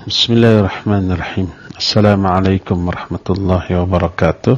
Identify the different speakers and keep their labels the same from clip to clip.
Speaker 1: Bismillahirrahmanirrahim. Assalamualaikum warahmatullahi wabarakatuh.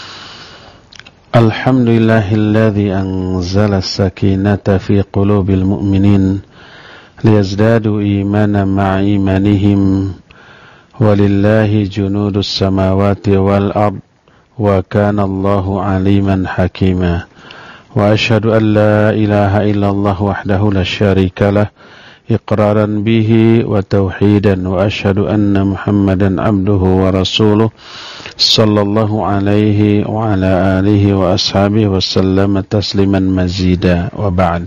Speaker 1: Alhamdulillahilladzi anzala as-sakinata fi qulubil mu'minin liyazdadu imanan ma'a imanihim walillahi junudus samawati wal ard wa kana Allahu aliman hakima. Wa asyhadu an la ilaha illallah wahdahu la syarika lah إقرارا به وتوحيدا وأشهد أن محمدا عبده ورسوله صلى الله عليه وعلى آله وأصحابه وسلم تسليما مزيدا وبعد.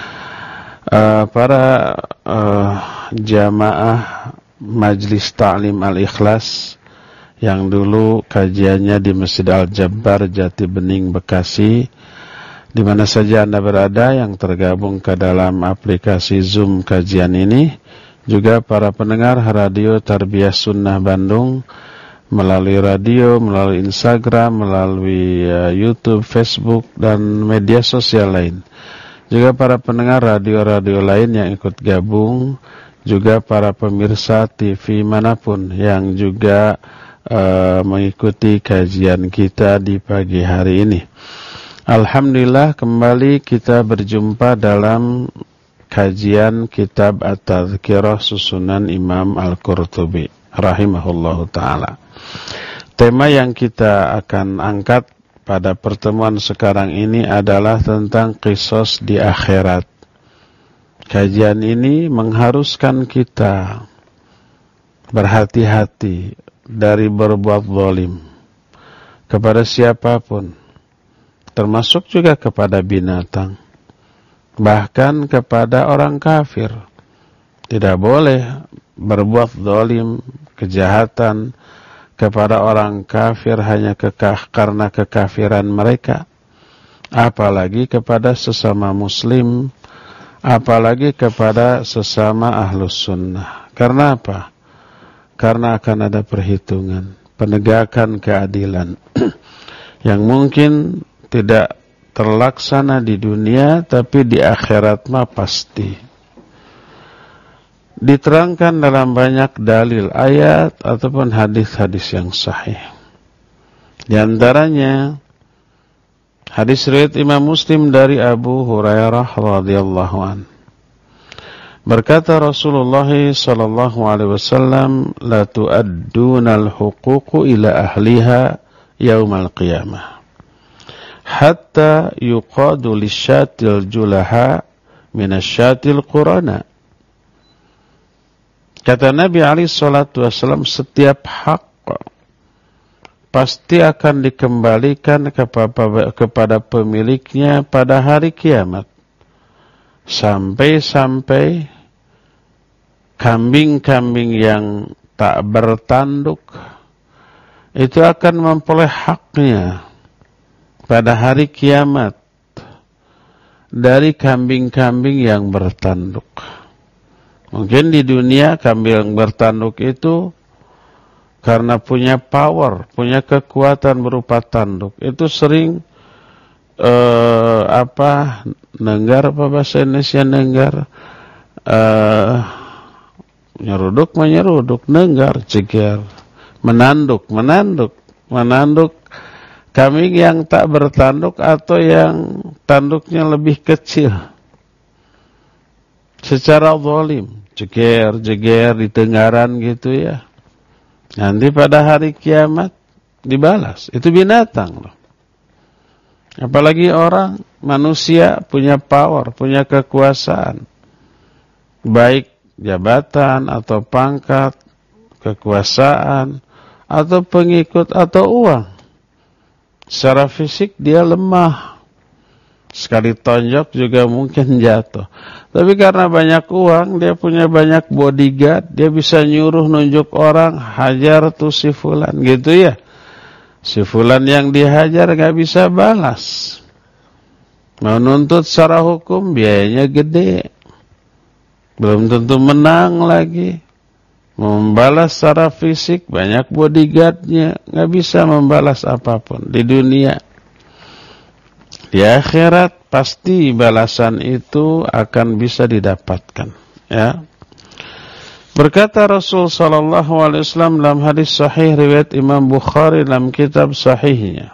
Speaker 1: Para jamaah Majlis Ta'lim Al-Ikhlas yang dulu kajiannya di Masjid Al-Jabbar Jati Bening Bekasi, di mana saja Anda berada yang tergabung ke dalam aplikasi Zoom kajian ini, juga para pendengar Radio Tarbiyah Sunnah Bandung melalui radio, melalui Instagram, melalui YouTube, Facebook, dan media sosial lain. Juga para pendengar radio-radio lain yang ikut gabung, juga para pemirsa TV manapun yang juga mengikuti kajian kita di pagi hari ini. Alhamdulillah, kembali kita berjumpa dalam kajian kitab At-Tadhkirah susunan Imam Al-Qurtubi rahimahullahu ta'ala. Tema yang kita akan angkat pada pertemuan sekarang ini adalah tentang qisas di akhirat. Kajian ini mengharuskan kita berhati-hati dari berbuat zalim kepada siapapun, termasuk juga kepada binatang, bahkan kepada orang kafir. Tidak boleh berbuat zalim, kejahatan kepada orang kafir hanya karena kekafiran mereka, apalagi kepada sesama muslim, apalagi kepada sesama ahlus sunnah. Karena apa? Karena akan ada perhitungan, penegakan keadilan yang mungkin tidak terlaksana di dunia, tapi di akhirat mah pasti. Diterangkan dalam banyak dalil ayat ataupun hadis-hadis yang sahih. Di antaranya hadis riwayat Imam Muslim dari Abu Hurairah radhiyallahu an. Berkata Rasulullah sallallahu alaihi wasallam, la tu'addunal huququ ila ahliha yaumal qiyamah hatta yuqadu lisyatil julaha minasyatil qurana. Kata Nabi alaihi salatu wasallam, setiap hak pasti akan dikembalikan kepada pemiliknya pada hari kiamat, sampai-sampai kambing-kambing yang tak bertanduk itu akan memperoleh haknya pada hari kiamat dari kambing-kambing yang bertanduk. Mungkin di dunia kambing yang bertanduk itu karena punya power, punya kekuatan berupa tanduk, itu sering nenggar, apa bahasa Indonesia nenggar, menyeruduk, nenggar, ceger, menanduk kambing yang tak bertanduk atau yang tanduknya lebih kecil secara zalim, jeger di tenggaran gitu ya. Nanti pada hari kiamat dibalas. Itu binatang loh. Apalagi orang, manusia punya power, punya kekuasaan, baik jabatan atau pangkat, kekuasaan atau pengikut atau uang. Secara fisik dia lemah, sekali tonjok juga mungkin jatuh. Tapi karena banyak uang, dia punya banyak bodyguard, dia bisa nyuruh nunjuk orang, hajar tuh si fulan gitu ya. Si fulan yang dihajar gak bisa balas. Mau nuntut secara hukum biayanya gede, belum tentu menang lagi. Membalas secara fisik, banyak bodyguardnya, gak bisa membalas apapun di dunia. Di akhirat pasti balasan itu akan bisa didapatkan, ya. Berkata Rasul sallallahu alaihi wasallam dalam hadis sahih riwayat Imam Bukhari dalam kitab sahihnya.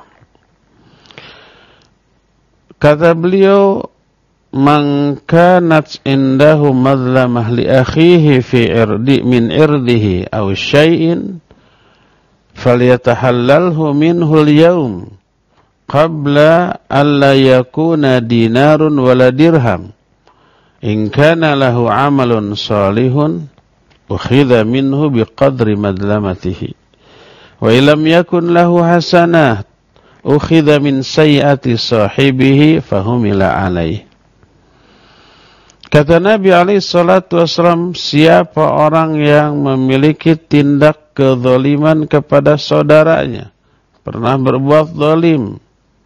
Speaker 1: Kata beliau, "Man kanat indahu madlamah li akhihi fi min irdihi aw syai'in falyatahallalhu minhu al-yawm qabla an la yakuna dinarun wala dirham. In kana lahu 'amalun salihun ukhidha minhu biqadri madlamatihi wa illam yakun lahu hasanat ukhidha min sayyiati sahibihi fahumila alaih." Kata Nabi alaihi salatu wasallam, siapa orang yang memiliki tindak kezaliman kepada saudaranya, pernah berbuat zalim,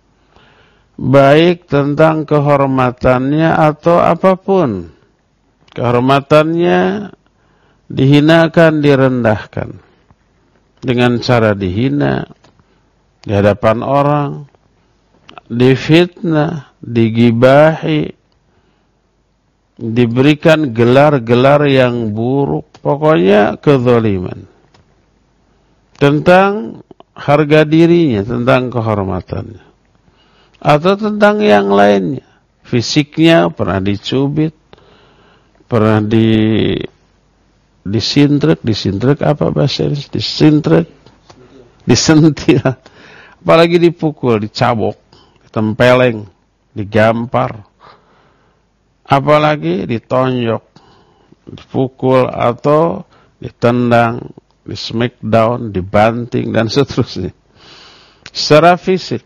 Speaker 1: baik tentang kehormatannya atau apapun, kehormatannya dihinakan, direndahkan dengan cara dihina di hadapan orang, difitnah, digibahi, diberikan gelar-gelar yang buruk, pokoknya kezaliman tentang harga dirinya, tentang kehormatannya, atau tentang yang lainnya, fisiknya pernah dicubit, pernah disintrek apa bahasa ini? Disentil, apalagi dipukul, dicabok, ditempeleng, digampar, apalagi ditonjok, dipukul atau ditendang, di smackdown, dibanting dan seterusnya secara fisik.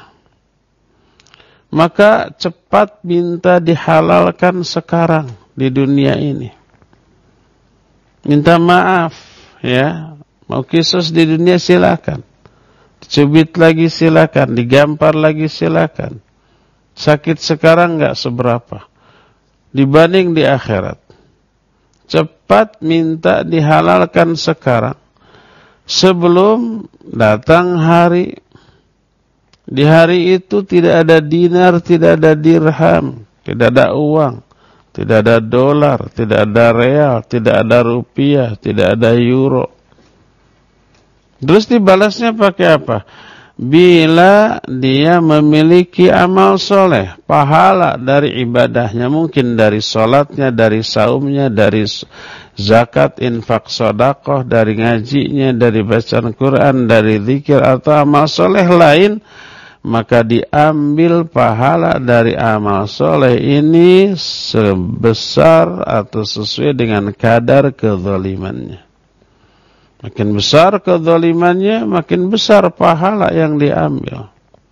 Speaker 1: Maka cepat minta dihalalkan sekarang di dunia ini. Minta maaf, ya. Mau kisos di dunia silakan. Dicubit lagi silakan, digampar lagi silakan. Sakit sekarang enggak seberapa dibanding di akhirat. Cepat minta dihalalkan sekarang sebelum datang hari. Di hari itu tidak ada dinar, tidak ada dirham, tidak ada uang, tidak ada dolar, tidak ada real, tidak ada rupiah, tidak ada euro. Terus dibalasnya pakai apa? Bila dia memiliki amal soleh, pahala dari ibadahnya, mungkin dari sholatnya, dari saumnya, dari zakat, infak, sedekah, dari ngajinya, dari bacaan Quran, dari zikir atau amal soleh lain, maka diambil pahala dari amal soleh ini sebesar atau sesuai dengan kadar kezalimannya. Makin besar kezalimannya, makin besar pahala yang diambil.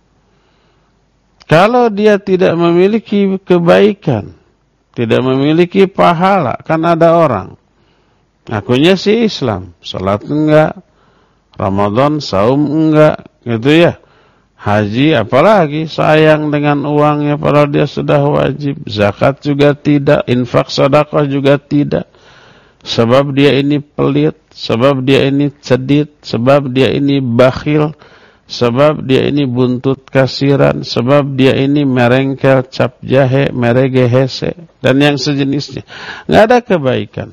Speaker 1: Kalau dia tidak memiliki kebaikan, tidak memiliki pahala, kan ada orang ngakunya sih Islam, salat enggak, Ramadan, saum enggak, gitu ya. Haji apalagi sayang dengan uangnya padahal dia sudah wajib, zakat juga tidak, infak sedekah juga tidak. Sebab dia ini pelit, sebab dia ini cedit, sebab dia ini bakhil, sebab dia ini buntut kasiran, sebab dia ini merengkel, cap jahe, merege hese, dan yang sejenisnya. Nggak ada kebaikan.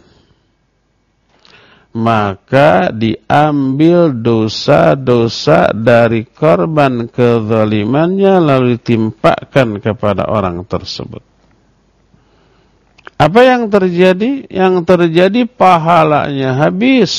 Speaker 1: Maka diambil dosa-dosa dari korban kezalimannya lalu ditimpakan kepada orang tersebut. Apa yang terjadi? Yang terjadi pahalanya habis.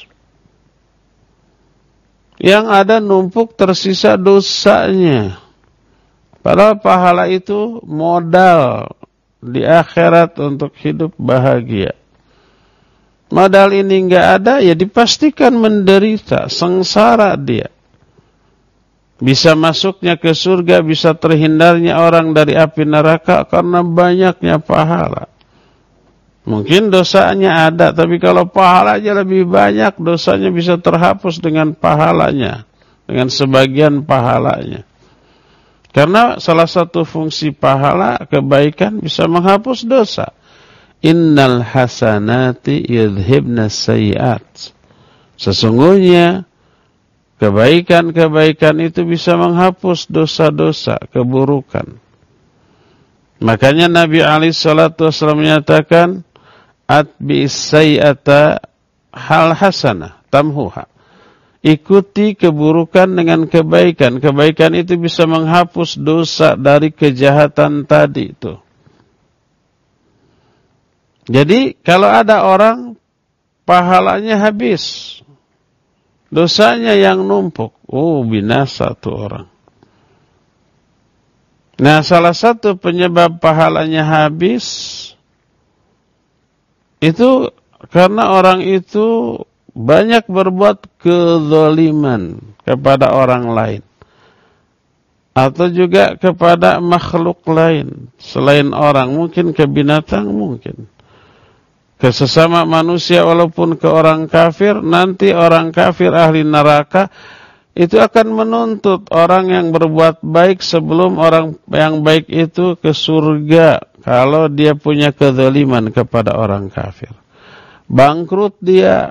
Speaker 1: Yang ada numpuk tersisa dosanya. Padahal pahala itu modal di akhirat untuk hidup bahagia. Modal ini enggak ada, ya dipastikan menderita, sengsara dia. Bisa masuknya ke surga, bisa terhindarnya orang dari api neraka karena banyaknya pahala. Mungkin dosanya ada, tapi kalau pahalanya lebih banyak, dosanya bisa terhapus dengan pahalanya, dengan sebagian pahalanya. Karena salah satu fungsi pahala, kebaikan bisa menghapus dosa. Innal hasanati yudhibna sayyi'at. Sesungguhnya kebaikan-kebaikan itu bisa menghapus dosa-dosa, keburukan. Makanya Nabi alaihi salatu wasallam menyatakan, atbi sayyata hal hasanah tamhuha. Ikuti keburukan dengan kebaikan. Kebaikan itu bisa menghapus dosa dari kejahatan tadi itu. Jadi kalau ada orang pahalanya habis, dosanya yang numpuk, binasa tuh orang. Nah, salah satu penyebab pahalanya habis itu karena orang itu banyak berbuat kezaliman kepada orang lain atau juga kepada makhluk lain selain orang, mungkin ke binatang, mungkin ke sesama manusia, walaupun ke orang kafir. Nanti orang kafir ahli neraka itu akan menuntut orang yang berbuat baik sebelum orang yang baik itu ke surga kalau dia punya kezaliman kepada orang kafir. Bangkrut dia.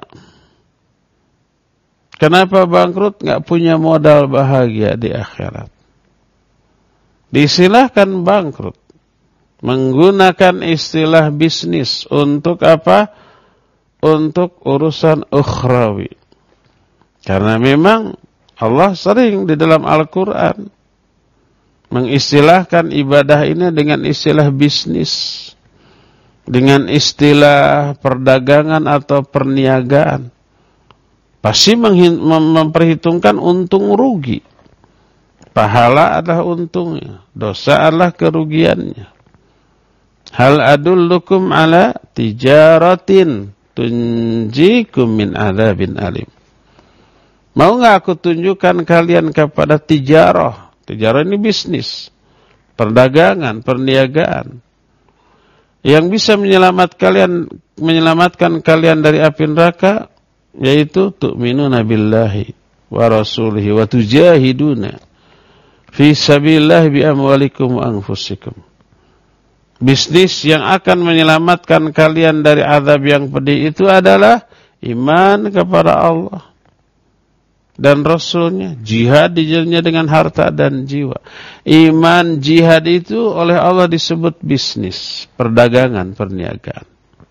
Speaker 1: Kenapa bangkrut? Nggak punya modal bahagia di akhirat. Diistilahkan bangkrut. Menggunakan istilah bisnis untuk apa? Untuk urusan ukhrawi. Karena memang Allah sering di dalam Al-Quran mengistilahkan ibadah ini dengan istilah bisnis, dengan istilah perdagangan atau perniagaan. Pasti memperhitungkan untung rugi. Pahala adalah untungnya, dosa adalah kerugiannya. Hal adullukum ala tijaratin tunjikum min adzabin alim. Mau enggak aku tunjukkan kalian kepada tijarah? Tijarah ini bisnis, perdagangan, perniagaan yang bisa menyelamatkan kalian dari api neraka, yaitu tu'minuna billahi wa rasulihi wa tujahiduna fi sabilillah bi amwalikum wa anfusikum. Bisnis yang akan menyelamatkan kalian dari azab yang pedih itu adalah iman kepada Allah dan Rasulnya, jihad di jalannya dengan harta dan jiwa. Iman, jihad itu oleh Allah disebut bisnis, perdagangan, perniagaan.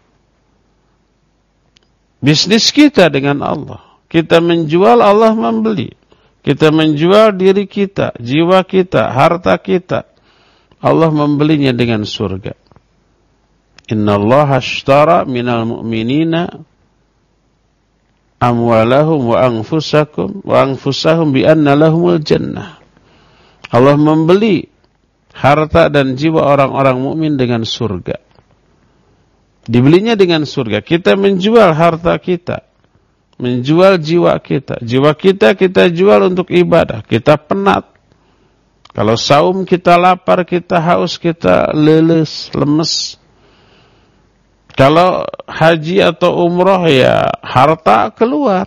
Speaker 1: Bisnis kita dengan Allah. Kita menjual, Allah membeli. Kita menjual diri kita, jiwa kita, harta kita. Allah membelinya dengan surga. Innallaha ashtara minal mu'minina amwalahum wa anfusahum bi anna lahumul jannah. Allah membeli harta dan jiwa orang-orang mukmin dengan surga. Dibelinya dengan surga. Kita menjual harta kita, menjual jiwa kita. Jiwa kita jual untuk ibadah. Kita penat. Kalau saum kita lapar, kita haus, kita leles, lemes. Kalau haji atau umroh ya harta keluar.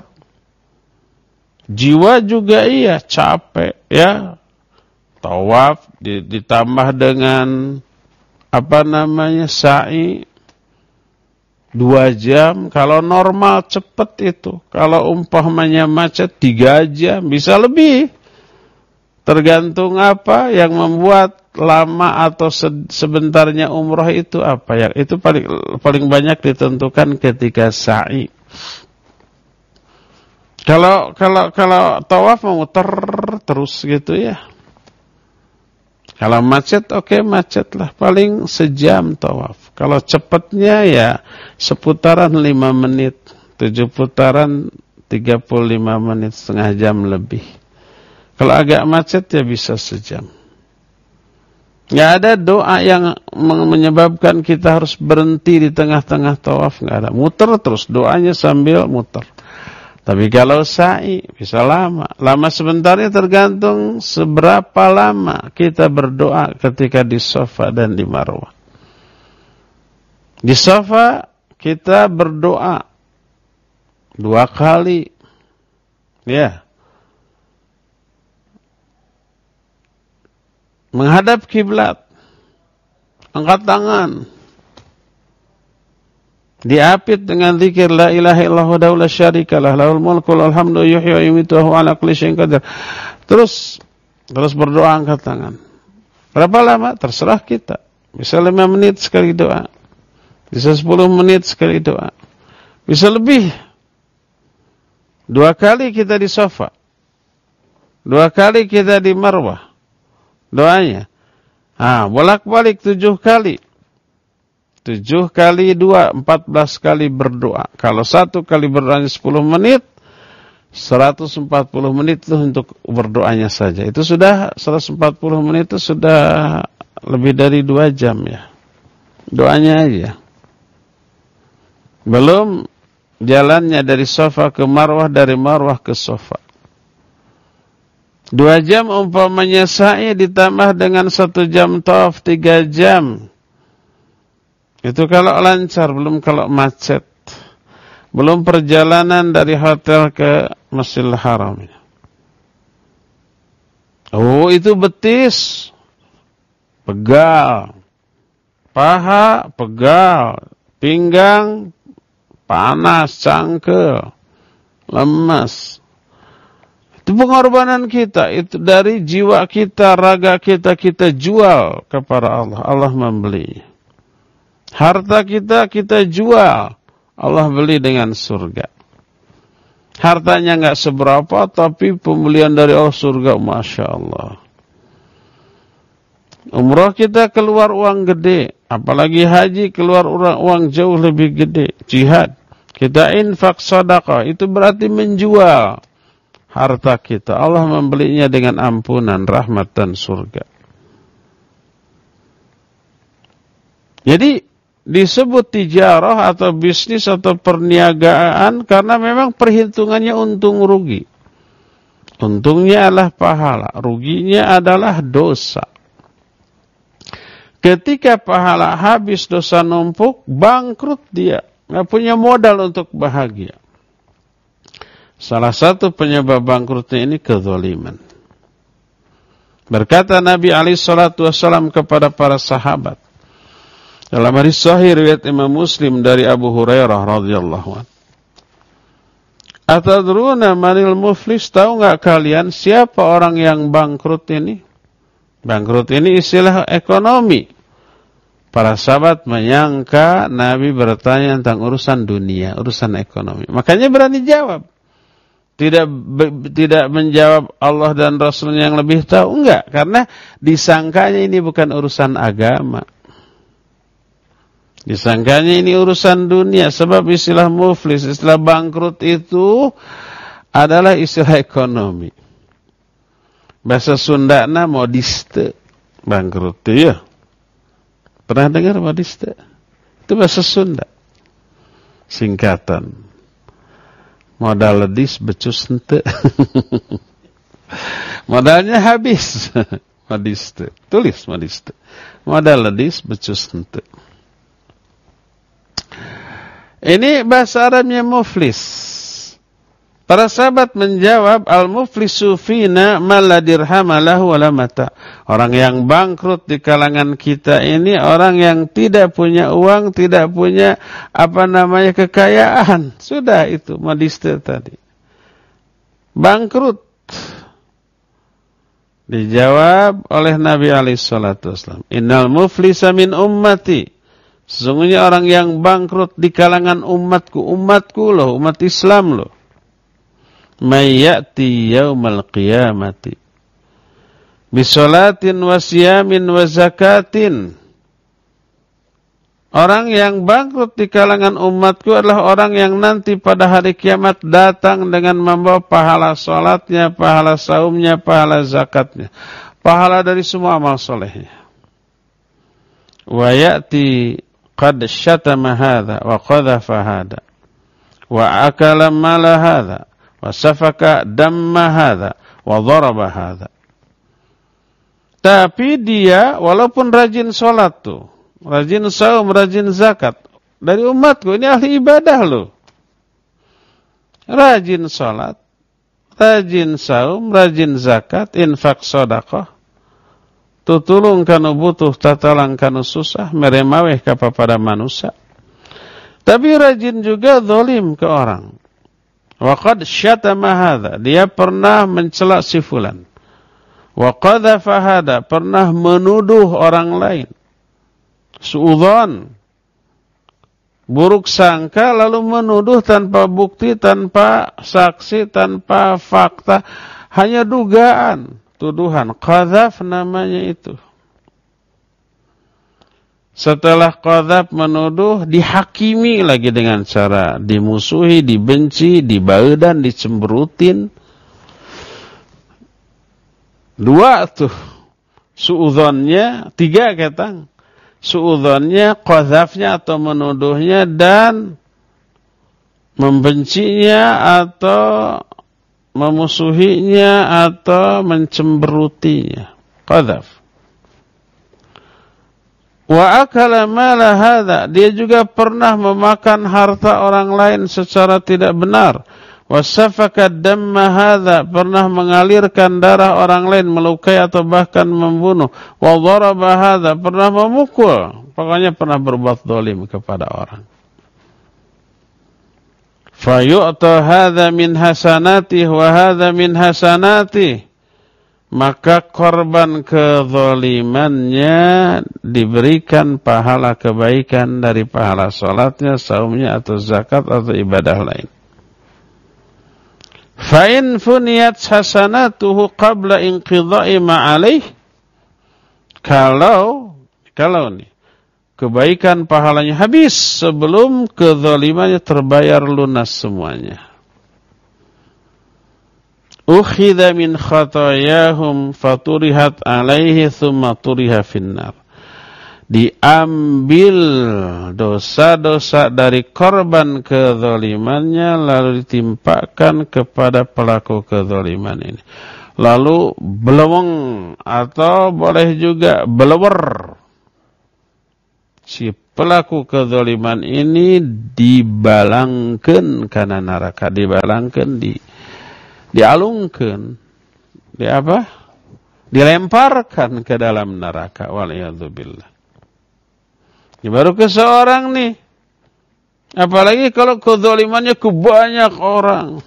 Speaker 1: Jiwa juga iya, capek ya. Tawaf ditambah dengan sa'i 2 jam. Kalau normal cepat itu. Kalau umpamanya macet 3 jam, bisa lebih. Tergantung apa yang membuat lama atau sebentarnya umrah itu apa yang itu paling banyak ditentukan ketika sa'i. Kalau tawaf memutar terus gitu ya. Kalau macet, oke, macet lah. Paling sejam tawaf. Kalau cepatnya ya seputaran 5 menit. 7 putaran 35 menit, setengah jam lebih. Kalau agak macet ya bisa sejam. Nggak ada doa yang menyebabkan kita harus berhenti di tengah-tengah tawaf. Nggak ada. Muter terus. Doanya sambil muter. Tapi kalau sa'i bisa lama. Lama sebentarnya tergantung seberapa lama kita berdoa ketika di Safa dan di Marwah. Di Safa kita berdoa 2 kali. Ya. Menghadap kiblat. Angkat tangan. Diapit dengan zikir la ilaha illallah wahdahu la syarikalah lahul mulku wal hamdu yuhyi wa yumiitu wa huwa ala kulli syai'in qadir. Terus berdoa angkat tangan. Berapa lama? Terserah kita. Bisa 5 menit sekali doa. Bisa 10 menit sekali doa. Bisa lebih. 2 kali kita di sofa. 2 kali kita di marwah. Doanya. Bolak-balik 7 kali. 7 kali 2, 14 kali berdoa. Kalau 1 kali berdoa 10 menit, 140 menit itu untuk berdoanya saja. Itu sudah 140 menit itu sudah lebih dari 2 jam ya. Doanya aja. Belum jalannya dari sofa ke marwah, dari marwah ke sofa. 2 jam umpamanya sa'i ditambah dengan 1 jam tawaf, 3 jam. Itu kalau lancar, belum kalau macet. Belum perjalanan dari hotel ke Masjidil Haram. Oh, itu betis. Pegal. Paha, pegal. Pinggang, panas, cangkel, lemas. Itu pengorbanan kita. Itu dari jiwa kita, raga kita, kita jual kepada Allah. Allah membeli. Harta kita jual. Allah beli dengan surga. Hartanya enggak seberapa, tapi pembelian dari Allah surga, Masya Allah. Umrah kita keluar uang gede. Apalagi haji keluar uang jauh lebih gede. Jihad. Kita infak sedekah. Itu berarti menjual harta kita. Allah membelinya dengan ampunan, rahmat dan surga. Jadi disebut tijarah atau bisnis atau perniagaan karena memang perhitungannya untung rugi. Untungnya adalah pahala, ruginya adalah dosa. Ketika pahala habis, dosa numpuk, bangkrut dia. Nggak punya modal untuk bahagia. Salah satu penyebab bangkrutnya ini kezaliman. Berkata Nabi SAW kepada para sahabat. Dalam hadis sahih riwayat Imam Muslim dari Abu Hurairah radhiyallahu anhu. Atadruna manil muflis? Tahu enggak kalian siapa orang yang bangkrut ini? Bangkrut ini istilah ekonomi. Para sahabat menyangka Nabi bertanya tentang urusan dunia, urusan ekonomi. Makanya berani jawab. Tidak menjawab Allah dan Rasulnya yang lebih tahu. Enggak, karena disangkanya ini bukan urusan agama. Disangkanya ini urusan dunia. Sebab istilah muflis, istilah bangkrut itu adalah istilah ekonomi. Bahasa Sundana modiste. Bangkrut itu ya. Pernah dengar modiste? Itu bahasa Sunda. Singkatan. Modal ledis becus ente. Modalnya habis. Modiste. Tulis modiste. Modal ledis becus ente. Ini bahasa Arabnya muflis. Para sahabat menjawab, al-muflisu fina man la dirhama lahu wala mata. Orang yang bangkrut di kalangan kita ini orang yang tidak punya uang, tidak punya kekayaan. Sudah itu modiste tadi. Bangkrut. Dijawab oleh Nabi alaihi salatu wasallam, innal muflisa min ummati. Sesungguhnya orang yang bangkrut di kalangan umatku loh, umat Islam loh. May ya'ti yaumal qiyamati bisolatin wa siyamin wa zakatin. Orang yang bangkrut di kalangan umatku adalah orang yang nanti pada hari kiamat datang dengan membawa pahala salatnya, pahala saumnya, pahala zakatnya, pahala dari semua amal solehnya. Wa ya'ti qad syatama hadha wa qadhafa hadha wa akala mala hadha wa safaka damma hadha wa dharaba hadha. Tapi dia walaupun rajin sholat tuh, rajin saum, rajin zakat, dari umatku ini ahli ibadah loh. Rajin sholat, rajin saum, rajin zakat, infak sedekah, tutulung kanu butuh, tatalang kanu susah, meremaweh kepada manusia. Tapi rajin juga zalim ke orang. Wa qad syatama hadza, dia pernah mencela si fulan. Wa qadhafa hadza, pernah menuduh orang lain. Suudzon, buruk sangka lalu menuduh tanpa bukti, tanpa saksi, tanpa fakta, hanya dugaan, tuduhan. Qadzaf namanya itu. Setelah qadzaf menuduh, dihakimi lagi dengan cara dimusuhi, dibenci, dibaedan, dicemberutin. Dua tuh suudzonnya, tiga ketang. Suudzonnya, qadzafnya atau menuduhnya, dan membencinya atau memusuhinya atau mencemberutinya. Qadzaf. Wa akala mala hadza, dia juga pernah memakan harta orang lain secara tidak benar. Wa safaka damma hadza, pernah mengalirkan darah orang lain, melukai atau bahkan membunuh. Wa daraba hadza, pernah memukul, pokoknya pernah berbuat zalim kepada orang. Fa yu'ta hadza min hasanatihi wa hadza min hasanatihi, maka korban kezalimannya diberikan pahala kebaikan dari pahala salatnya, saumnya, atau zakat, atau ibadah lain. Fa in funiyat hasanatuhu qabla inqidha'i ma 'alaih, kalau nih kebaikan pahalanya habis sebelum kezalimannya terbayar lunas semuanya. Ukhidha min khatayahum faturihat alaihi thumma turiha finnar, diambil dosa-dosa dari korban kezalimannya lalu ditimpakan kepada pelaku kezaliman ini. Lalu beleweng atau boleh juga belewer, si pelaku kezaliman ini dibalangkeun kana neraka, dibalangkeun, dialungkeun, dilemparkan ke dalam neraka, waliyadzubillah. Ini baru ke seorang nih. Apalagi kalau kezalimannya ke banyak orang.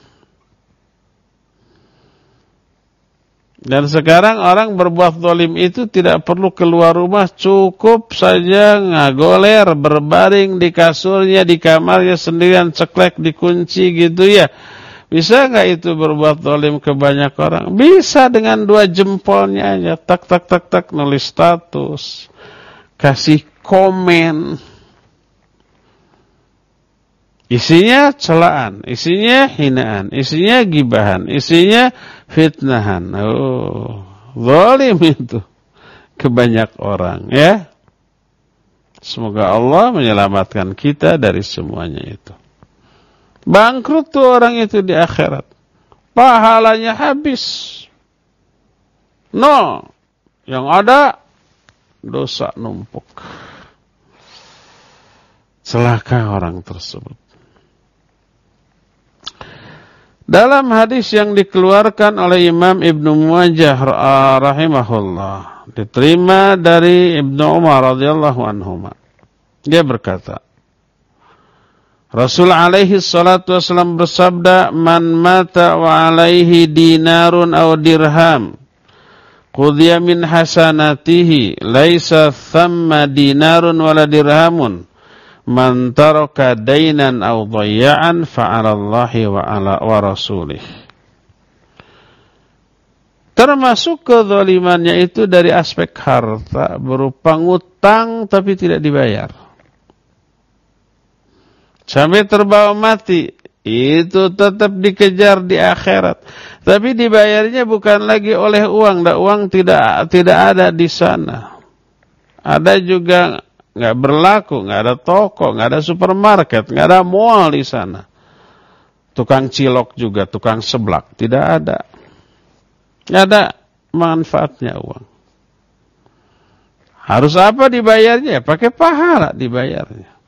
Speaker 1: Dan sekarang orang berbuat zalim itu tidak perlu keluar rumah, cukup saja ngagoler, berbaring di kasurnya, di kamarnya sendirian, ceklek, dikunci gitu ya. Bisa nggak itu berbuat zalim ke banyak orang? Bisa, dengan 2 jempolnya aja, tak tak tak tak, nulis status, kasih komen. Isinya celaan, isinya hinaan, isinya gibahan, isinya fitnahan. Oh, zalim itu ke banyak orang ya. Semoga Allah menyelamatkan kita dari semuanya itu. Bangkrut tuh orang itu di akhirat. Pahalanya habis. No, yang ada dosa numpuk. Celaka orang tersebut. Dalam hadis yang dikeluarkan oleh Imam Ibnu Majah rahimahullah, diterima dari Ibnu Umar radhiyallahu anhuma, dia berkata, Rasul alaihi salatu wasallam bersabda, man mata wa alaihi dinarun aw dirham qudhiya min hasanatihi laisa thamma dinarun wala dirhamun man taraka dainan aw dhayya'an fa'ala Allahi wa rasulih. Termasuk kezalimannya itu dari aspek harta, berupa ngutang tapi tidak dibayar. Sampai terbawa mati, itu tetap dikejar di akhirat. Tapi dibayarnya bukan lagi oleh uang, dan uang tidak ada di sana. Ada juga nggak berlaku, nggak ada toko, nggak ada supermarket, nggak ada mall di sana. Tukang cilok juga, tukang seblak, tidak ada. Nggak ada manfaatnya uang. Harus apa dibayarnya? Pakai pahala dibayarnya.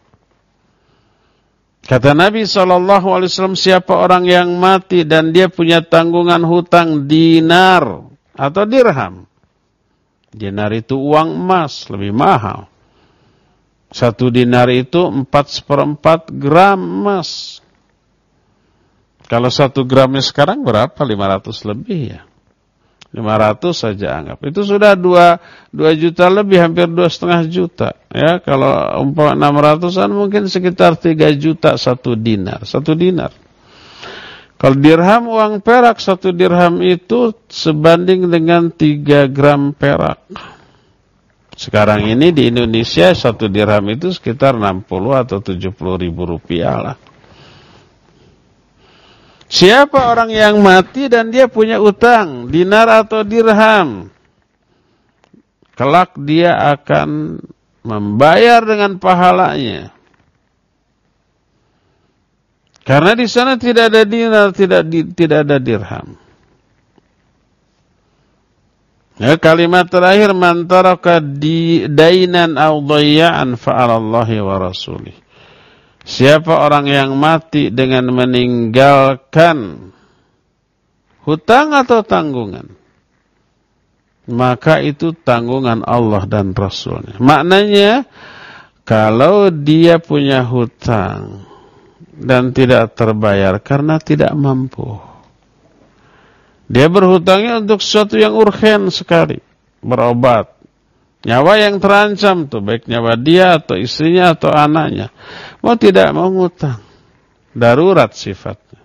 Speaker 1: Kata Nabi SAW, siapa orang yang mati dan dia punya tanggungan hutang dinar atau dirham. Dinar itu uang emas, lebih mahal. 1 dinar itu 4/4 gram emas. Kalau 1 gramnya sekarang berapa? 500 lebih ya. 500 saja anggap. Itu sudah 2 juta lebih, hampir 2,5 juta. Ya, kalau umpama 600-an mungkin sekitar 3 juta 1 dinar. 1 dinar. Kalau dirham, uang perak 1 dirham itu sebanding dengan 3 gram perak. Sekarang ini di Indonesia 1 dirham itu sekitar 60 atau 70 ribu rupiah lah. Siapa orang yang mati dan dia punya utang, dinar atau dirham, kelak dia akan membayar dengan pahalanya. Karena di sana tidak ada dinar, tidak ada dirham. Ya, kalimat terakhir, man taraka dainan aw dhayya'an fa'alallahi wa rasulih. Siapa orang yang mati dengan meninggalkan hutang atau tanggungan, maka itu tanggungan Allah dan Rasulnya. Maknanya, kalau dia punya hutang dan tidak terbayar karena tidak mampu, dia berhutangnya untuk sesuatu yang urgen sekali, berobat, nyawa yang terancam tuh, baik nyawa dia atau istrinya atau anaknya. Mau tidak mau ngutang, darurat sifatnya,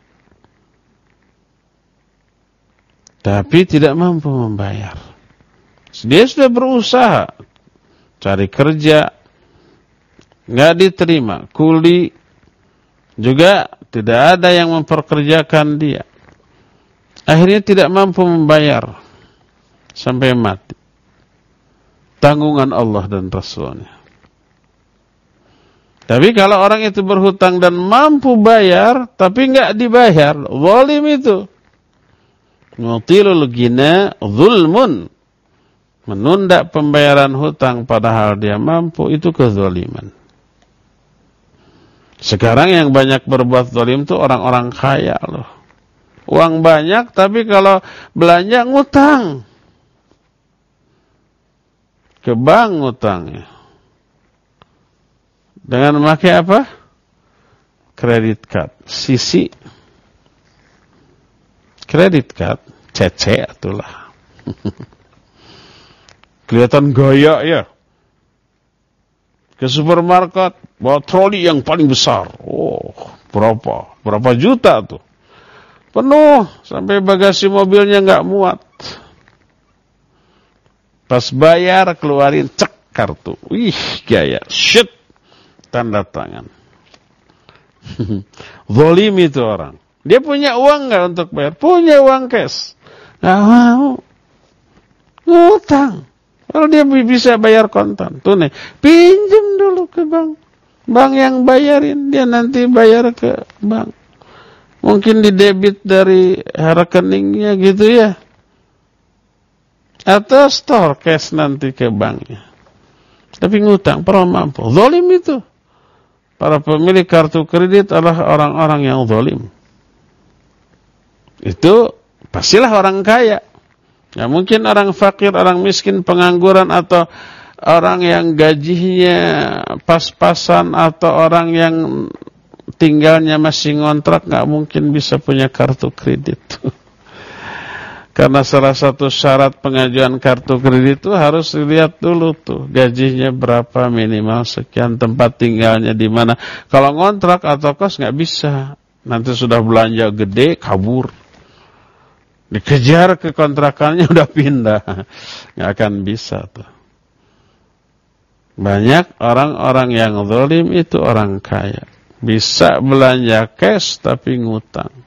Speaker 1: tapi tidak mampu membayar. Dia sudah berusaha cari kerja, nggak diterima, kuli juga tidak ada yang memperkerjakan dia. Akhirnya tidak mampu membayar sampai mati. Tanggungan Allah dan Rasulnya. Tapi kalau orang itu berhutang dan mampu bayar, tapi enggak dibayar, zalim itu. Mutilul ghina zulmun. Menunda pembayaran hutang padahal dia mampu, itu kezaliman. Sekarang yang banyak berbuat zalim itu orang-orang kaya loh. Uang banyak tapi kalau belanja ngutang. Ke bank ngutangnya. Dengan memakai apa? Kredit card. Sisi. Kredit card. CC itulah. Kelihatan gaya ya. Ke supermarket. Bawa troli yang paling besar. Oh, berapa juta tuh. Penuh. Sampai bagasi mobilnya nggak muat. Pas bayar, keluarin cek kartu. Wih, gaya. Shit. Tanda tangan. Zalim itu orang. Dia punya uang nggak untuk bayar? Punya uang cash. Nggak mau. Ngutang. Kalau dia bisa bayar kontan, tunai, pinjam dulu ke bank. Bank yang bayarin, dia nanti bayar ke bank. Mungkin didebit dari rekeningnya gitu ya. Atau store cash nanti ke banknya. Tapi ngutang, pernah mampu. Zalim itu. Para pemilik kartu kredit adalah orang-orang yang zalim. Itu pastilah orang kaya. Ya mungkin orang fakir, orang miskin, pengangguran, atau orang yang gajinya pas-pasan, atau orang yang tinggalnya masih ngontrak, nggak mungkin bisa punya kartu kredit. Karena salah satu syarat pengajuan kartu kredit itu harus dilihat dulu tuh gajinya berapa, minimal sekian, tempat tinggalnya di mana. Kalau ngontrak atau kos nggak bisa. Nanti sudah belanja gede kabur. Dikejar ke kontrakannya udah pindah. Nggak akan bisa tuh. Banyak orang-orang yang zalim itu orang kaya. Bisa belanja cash tapi ngutang.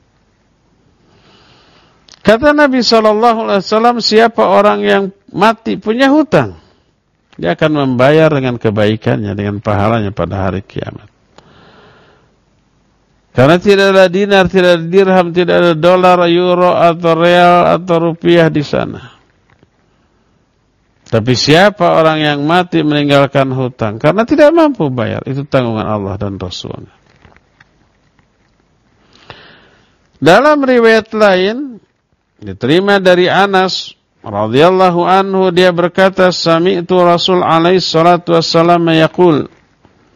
Speaker 1: Kata Nabi SAW, siapa orang yang mati punya hutang, dia akan membayar dengan kebaikannya, dengan pahalanya pada hari kiamat. Karena tidak ada dinar, tidak ada dirham, tidak ada dolar, euro, atau real, atau rupiah di sana. Tapi siapa orang yang mati meninggalkan hutang karena tidak mampu bayar, itu tanggungan Allah dan Rasulnya. Dalam riwayat lain, diterima dari Anas radhiyallahu anhu, dia berkata, sami'tu Rasul alaihi salatu wassalam yaqul,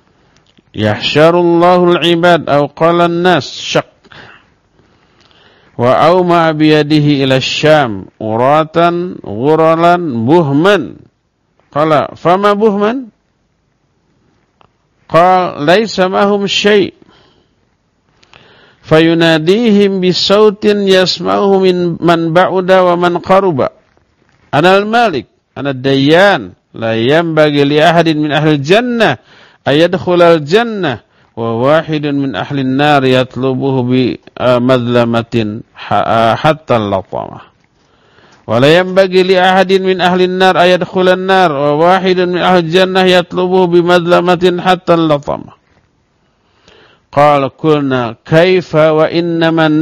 Speaker 1: yahsyarullahu al-ibad aw qala an-nas syaq wa auma biyadihi ila Syam uratan ghuralan buhman. Qala fama buhman? Qala laisa mahum syai'. Fayunadihim bisautin yasma'uhu min man ba'uda wa man qaruba. Anal malik, anad dayyan, la yanbaghi li ahadin min ahli jannah ayadkhulal jannah wa wahidun min ahli an-nar yatlubuhu bi madlamatin hatta al-latama. Wa la yanbaghi li ahadin min ahli an-nar ayadkhulan nar wa wahidun min ahli jannah yatlubuhu bi madlamatin hatta al-latama. Qala qulna kaifa wa innama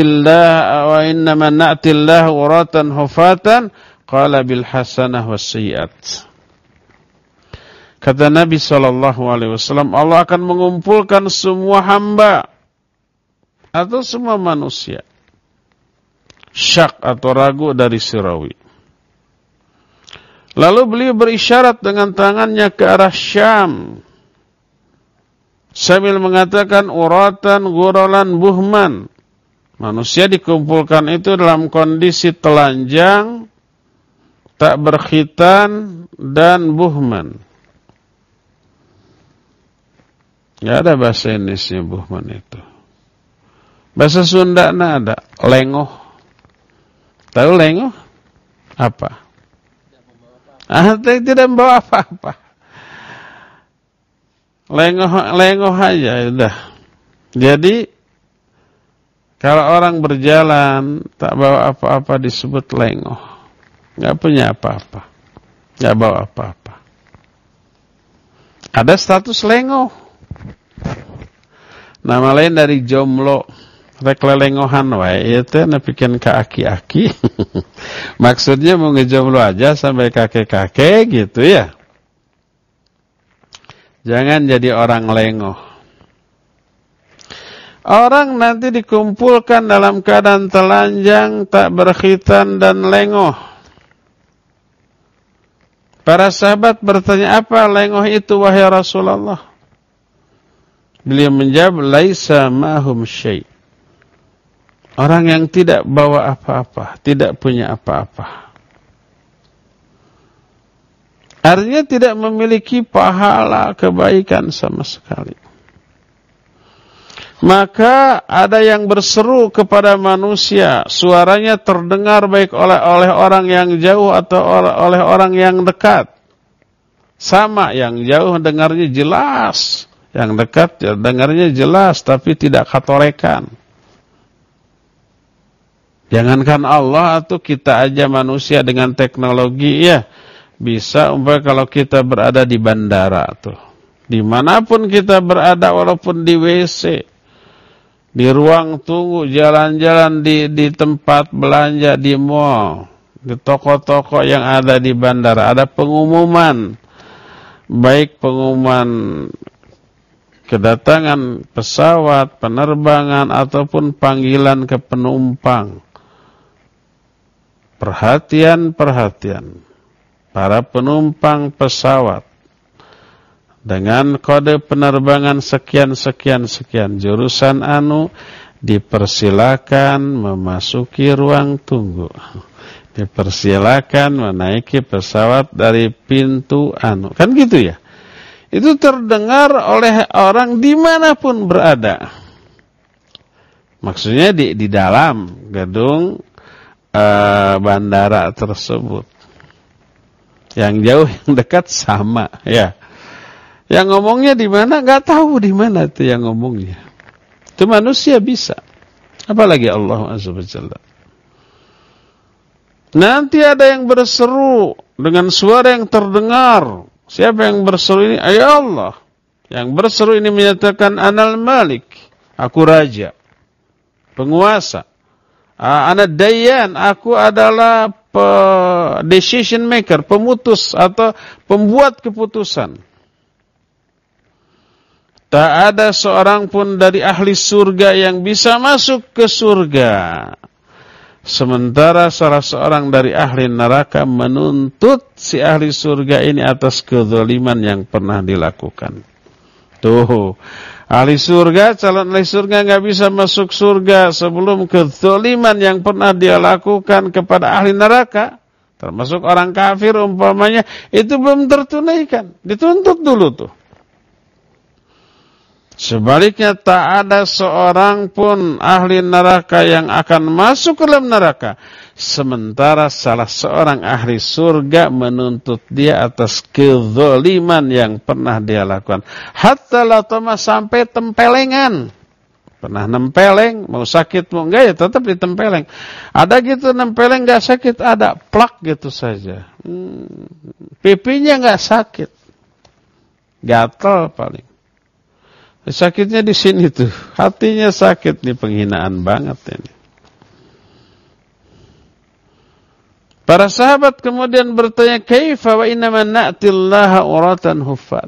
Speaker 1: na'tillah uratan hufatan. Qala bil hasanah was sayyi'at. Kata Nabi SAW, Allah akan mengumpulkan semua hamba atau semua manusia syak atau ragu dari Sirawi. Lalu beliau berisyarat dengan tangannya ke arah Syam sambil mengatakan uratan ghuralan buhman. Manusia dikumpulkan itu dalam kondisi telanjang, tak berkhitan, dan buhman. Nggak ada bahasa Indonesia buhman itu. Bahasa Sunda ada lengoh. Tahu lengoh? Apa? Tidak membawa apa-apa. Lengoh aja udah. Jadi kalau orang berjalan tak bawa apa-apa disebut lengoh. Nggak punya apa-apa, nggak bawa apa-apa. Ada status lengoh. Nama lain dari jomblo, rek lelengohan wae, itu nepikeun ka aki-aki. Maksudnya mau ngejomblo aja sampai kakek-kakek gitu ya. Jangan jadi orang lengoh. Orang nanti dikumpulkan dalam keadaan telanjang, tak berkhitan dan lengoh. Para sahabat bertanya, apa lengoh itu wahai Rasulullah? Beliau menjawab, laisa mahum syai'. Orang yang tidak bawa apa-apa, tidak punya apa-apa. Artinya tidak memiliki pahala kebaikan sama sekali. Maka ada yang berseru kepada manusia, suaranya terdengar baik oleh orang yang jauh atau oleh orang yang dekat. Sama, yang jauh dengarnya jelas, yang dekat dengarnya jelas tapi tidak katorekan. Jangankan Allah atau kita aja manusia dengan teknologi ya bisa umpamanya kalau kita berada di bandara tuh. Dimanapun kita berada walaupun di WC, di ruang tunggu, jalan-jalan di tempat belanja, di mall, di toko-toko yang ada di bandara, ada pengumuman, baik pengumuman kedatangan pesawat, penerbangan, ataupun panggilan ke penumpang. Perhatian-perhatian, para penumpang pesawat, dengan kode penerbangan sekian-sekian jurusan anu dipersilakan memasuki ruang tunggu. Dipersilakan menaiki pesawat dari pintu anu. Kan gitu ya. Itu terdengar oleh orang dimanapun berada. Maksudnya di dalam gedung bandara tersebut. Yang jauh yang dekat sama ya. Yang ngomongnya di mana enggak tahu di mana itu yang ngomongnya. Itu manusia bisa. Apalagi Allah Azza wa Jalla. Nanti ada yang berseru dengan suara yang terdengar. Siapa yang berseru ini? Ya Allah. Yang berseru ini menyatakan Anal Malik. Aku raja. Penguasa. Ana Dayyan. Aku adalah decision maker. Pemutus atau pembuat keputusan. Tak ada seorang pun dari ahli surga yang bisa masuk ke surga. Sementara salah seorang dari ahli neraka menuntut si ahli surga ini atas kezaliman yang pernah dilakukan. Tuh, ahli surga, calon ahli surga nggak bisa masuk surga sebelum kezaliman yang pernah dia lakukan kepada ahli neraka, termasuk orang kafir umpamanya, itu belum tertunaikan, dituntut dulu tuh. Sebaliknya tak ada seorang pun ahli neraka yang akan masuk ke dalam neraka sementara salah seorang ahli surga menuntut dia atas kezaliman yang pernah dia lakukan. Hatta latama, sampai tempelengan. Pernah nempeleng, mau sakit mau enggak ya tetap ditempeleng. Ada gitu nempeleng enggak sakit, ada plak gitu saja. Pipinya enggak sakit. Gatal paling. Sakitnya di sini tuh, hatinya sakit nih, penghinaan banget ini. Para sahabat kemudian bertanya, "Kaifa wa innama na'tillaha uratan huffat?"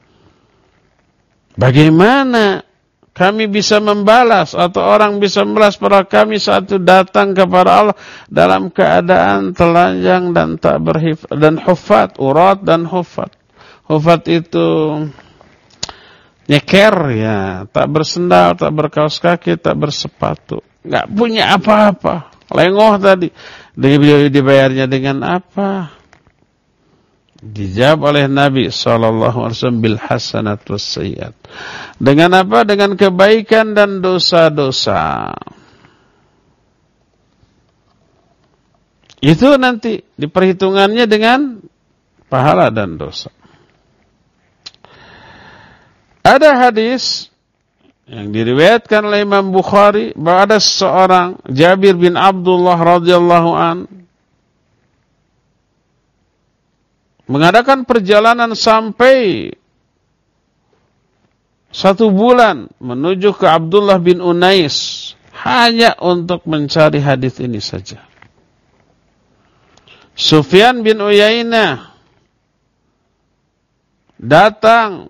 Speaker 1: Bagaimana kami bisa membalas atau orang bisa membalas pada kami saat itu datang kepada Allah dalam keadaan telanjang dan tak dan huffat, urat dan huffat. Huffat itu nyeker ya, tak bersendal, tak berkaos kaki, tak bersepatu, nggak punya apa-apa, lengoh tadi. Dibayarnya dengan apa? Dijawab oleh Nabi SAW bil hasanat was sayyiat. Dengan apa? Dengan kebaikan dan dosa-dosa. Itu nanti diperhitungannya dengan pahala dan dosa. Ada hadis yang diriwayatkan oleh Imam Bukhari bahwa ada seorang Jabir bin Abdullah radhiyallahu an mengadakan perjalanan sampai 1 bulan menuju ke Abdullah bin Unais hanya untuk mencari hadis ini saja. Sufyan bin Uyainah datang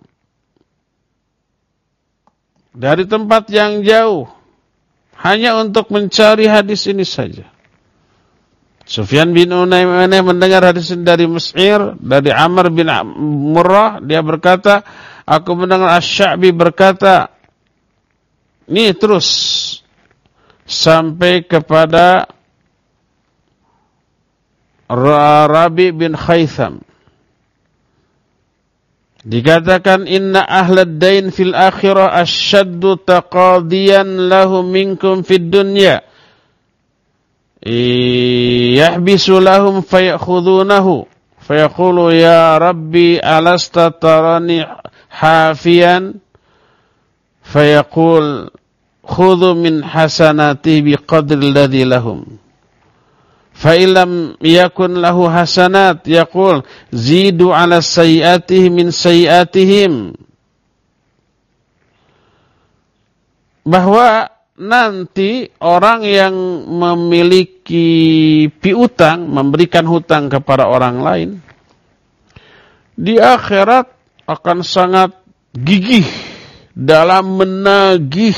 Speaker 1: dari tempat yang jauh hanya untuk mencari hadis ini saja. Sufyan bin Uyainah mendengar hadis ini dari Mus'ir, dari Amr bin Murrah, dia berkata, aku mendengar Asy-Sya'bi berkata, ini terus sampai kepada Rabi bin Khaytham. Dikatakan inna ahlad dain fil akhirah asyaddu taqadiyan lahum minkum fid dunya. Yahbisu lahum fayakhudhunahu fayaqulu ya rabbi alasta tarani hafiyan fayaqul khudhu min hasanati biqadri alladhi lahum. Fa'ilam yakun lahu hasanat yaqul zidu ala sayyiatihi min sayyiatihim. Bahwa nanti orang yang memiliki piutang, memberikan hutang kepada orang lain, di akhirat akan sangat gigih dalam menagih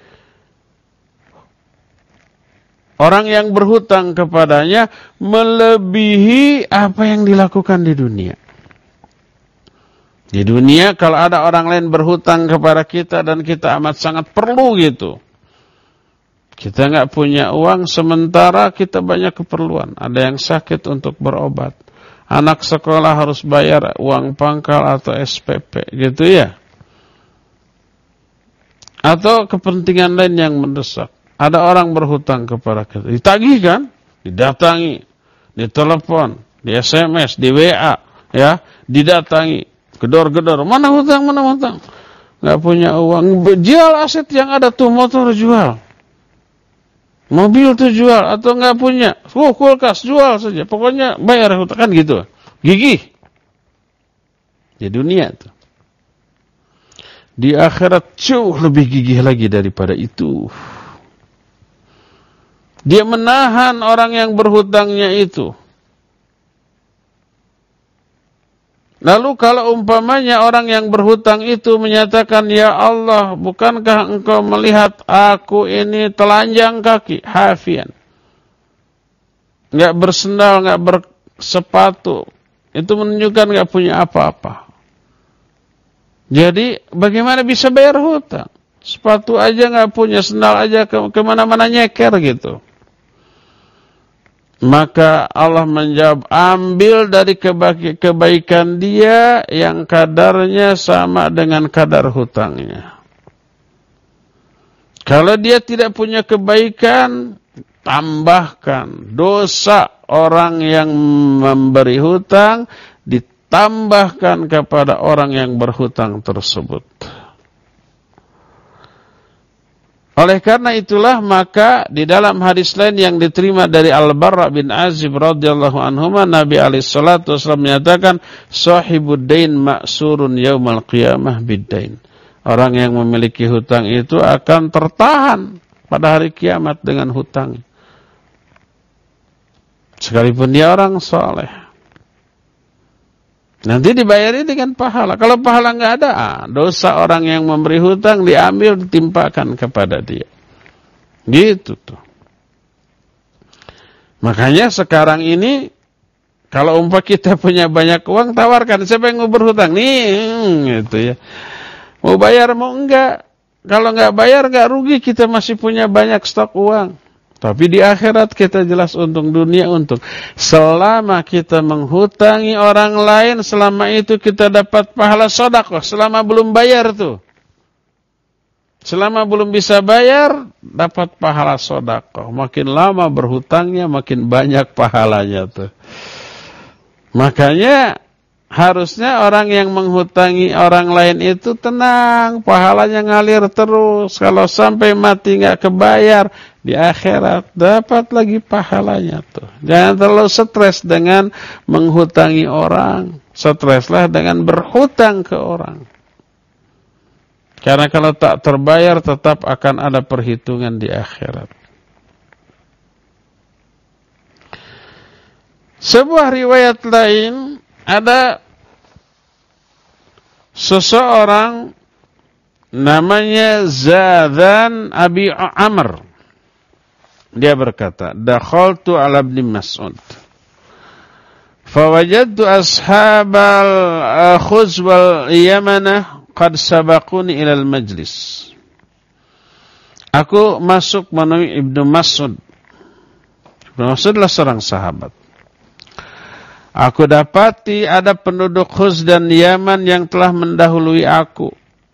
Speaker 1: orang yang berhutang kepadanya melebihi apa yang dilakukan di dunia. Di dunia kalau ada orang lain berhutang kepada kita dan kita amat sangat perlu gitu, kita nggak punya uang sementara kita banyak keperluan. Ada yang sakit untuk berobat, anak sekolah harus bayar uang pangkal atau SPP gitu ya, atau kepentingan lain yang mendesak. Ada orang berhutang kepada kita, ditagih kan, didatangi, ditelepon, di SMS, di WA, ya, didatangi, gedor-gedor, mana hutang, nggak punya uang, jual aset yang ada tuh, motor jual, mobil tuh jual, atau nggak punya, kulkas jual saja, pokoknya bayar hutang kan gitu, gigih, di dunia tuh. Di akhirat jauh lebih gigih lagi daripada itu. Dia menahan orang yang berhutangnya itu. Lalu kalau umpamanya orang yang berhutang itu menyatakan, ya Allah, bukankah engkau melihat aku ini telanjang kaki, hafian, nggak bersendal, nggak bersepatu, itu menunjukkan nggak punya apa-apa. Jadi bagaimana bisa bayar hutang? Sepatu aja nggak punya, sendal aja kemana-mana nyeker gitu. Maka Allah menjawab, ambil dari kebaikan dia yang kadarnya sama dengan kadar hutangnya. Kalau dia tidak punya kebaikan, tambahkan dosa orang yang memberi hutang, ditambahkan kepada orang yang berhutang tersebut. Oleh karena itulah maka di dalam hadis lain yang diterima dari Al-Barra bin Azib radhiyallahu anhuma, Nabi alaihi salatu wasallam menyatakan, sahibud dain ma'surun yaumal qiyamah bid-dain. Orang yang memiliki hutang itu akan tertahan pada hari kiamat dengan hutang. Sekalipun dia orang soleh, nanti dibayari dengan pahala. Kalau pahala nggak ada, dosa orang yang memberi hutang diambil, ditimpakan kepada dia. Gitu tuh. Makanya sekarang ini, kalau umpah kita punya banyak uang, tawarkan, siapa yang mau berhutang? Nih, gitu ya. Mau bayar mau enggak? Kalau nggak bayar nggak rugi, kita masih punya banyak stok uang. Tapi di akhirat kita jelas untung, dunia untung. Selama kita menghutangi orang lain, selama itu kita dapat pahala sedekah. Selama belum bayar tuh, selama belum bisa bayar, dapat pahala sedekah. Makin lama berhutangnya, makin banyak pahalanya tuh. Makanya harusnya orang yang menghutangi orang lain itu tenang, pahalanya ngalir terus. Kalau sampai mati nggak kebayar, di akhirat dapat lagi pahalanya tuh. Jangan terlalu stres dengan menghutangi orang. Streslah dengan berhutang ke orang. Karena kalau tak terbayar tetap akan ada perhitungan di akhirat. Sebuah riwayat lain, ada seseorang namanya Zadan Abi Amr. Dia berkata, dakhaltu ala Ibn Mas'ud, fawajadtu ashabal khuz wal yamanah qad sabaquni ilal majlis. Aku masuk menemui Ibnu Mas'ud. Ibnu Mas'ud adalah seorang sahabat. Aku dapati ada penduduk Khuz dan Yaman yang telah mendahului aku.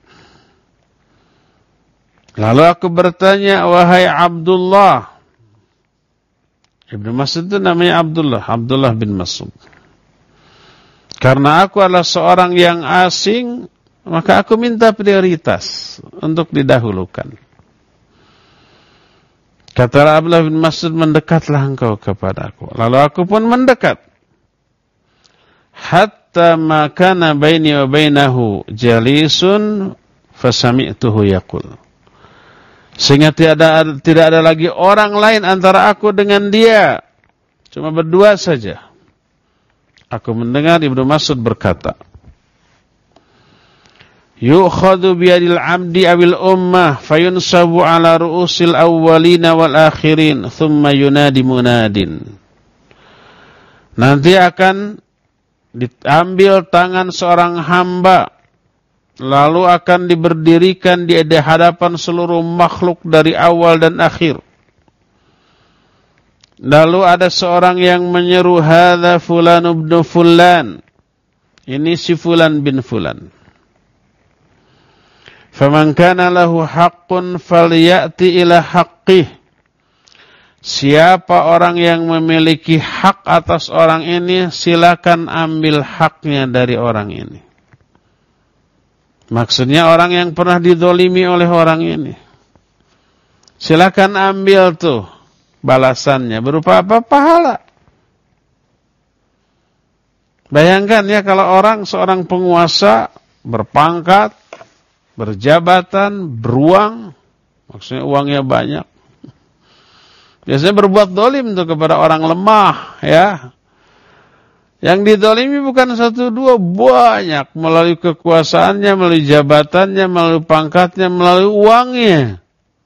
Speaker 1: Lalu aku bertanya, wahai Abdullah. Ibnu Mas'ud itu namanya Abdullah bin Mas'ud. Karena aku adalah seorang yang asing, maka aku minta prioritas untuk didahulukan. Kata Abdullah bin Mas'ud, mendekatlah engkau kepadaku. Lalu aku pun mendekat. Hatta ma kana baini wa bainahu jalisun fasami'tuhu yaqul. Sehingga tidak ada lagi orang lain antara aku dengan dia. Cuma berdua saja. Aku mendengar Ibnu Mas'ud berkata, yu'khadhu biyadil abdi awil ummah fayunsabu ala ru'usil awwalina wal akhirin thumma yunadi munadin. Nanti akan diambil tangan seorang hamba, lalu akan diberdirikan di hadapan seluruh makhluk dari awal dan akhir. Lalu ada seorang yang menyeru, hadza fulan ibnu fulan. Ini si fulan bin fulan. Faman kana lahu haqqun falyati ila haqqih. Siapa orang yang memiliki hak atas orang ini, silakan ambil haknya dari orang ini. Maksudnya orang yang pernah didolimi oleh orang ini. Silakan ambil tuh balasannya. Berupa apa? Pahala. Bayangkan ya, kalau seorang penguasa berpangkat, berjabatan, beruang, maksudnya uangnya banyak. Biasanya berbuat dolim tuh kepada orang lemah, ya. Yang didolimi bukan satu dua, banyak. Melalui kekuasaannya, melalui jabatannya, melalui pangkatnya, melalui uangnya.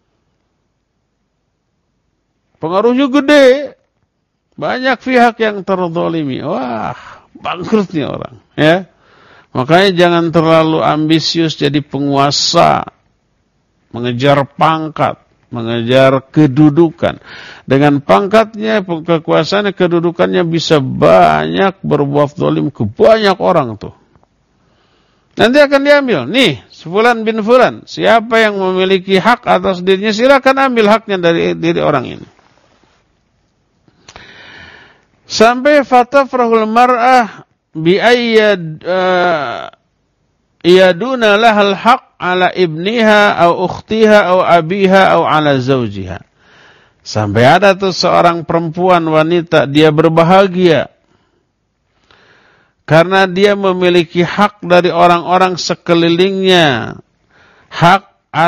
Speaker 1: Pengaruhnya gede. Banyak pihak yang terdolimi. Wah, bangkrutnya orang, ya. Makanya jangan terlalu ambisius jadi penguasa, mengejar pangkat, mengejar kedudukan. Dengan pangkatnya, kekuasaannya, kedudukannya bisa banyak berbuat zalim ke banyak orang tuh. Nanti akan diambil. Nih, Fulan bin Fulan, siapa yang memiliki hak atas dirinya, silakan ambil haknya dari diri orang ini. Sampai fatafrahul mar'ah bi yaduna lahal haq ala ibniha au ukhtiha au abiha au ala zawjiha. Sampai ada tuh seorang perempuan wanita, dia berbahagia karena dia memiliki hak dari orang-orang sekelilingnya, hak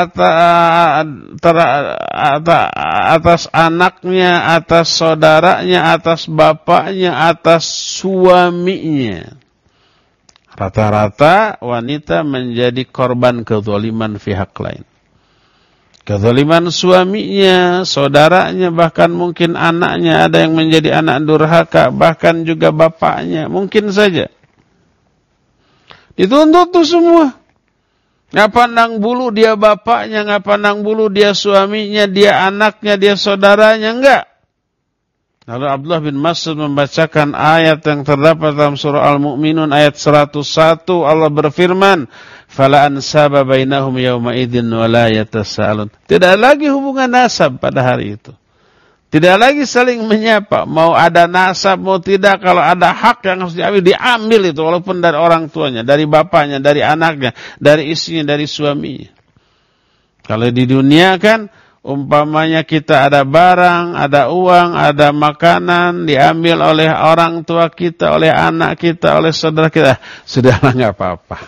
Speaker 1: atas anaknya, atas saudaranya, atas bapaknya, atas suaminya. Rata-rata wanita menjadi korban kezaliman pihak lain. Kezaliman suaminya, saudaranya, bahkan mungkin anaknya, ada yang menjadi anak durhaka, bahkan juga bapaknya, mungkin saja. Dituntut tuh semua. Nggak pandang bulu dia bapaknya, nggak pandang bulu dia suaminya, dia anaknya, dia saudaranya, enggak. Lalu Abdullah bin Mas'ud membacakan ayat yang terdapat dalam surah Al-Mu'minun ayat 101. Allah berfirman, "Fala ansaba bainahum yawma idzin wa la yatasaalun." Tidak lagi hubungan nasab pada hari itu. Tidak lagi saling menyapa. Mau ada nasab, mau tidak, kalau ada hak yang harus diambil itu. Walaupun dari orang tuanya, dari bapaknya, dari anaknya, dari istrinya, dari suaminya. Kalau di dunia kan, umpamanya kita ada barang, ada uang, ada makanan, diambil oleh orang tua kita, oleh anak kita, oleh saudara kita. Sudahlah, nggak apa-apa.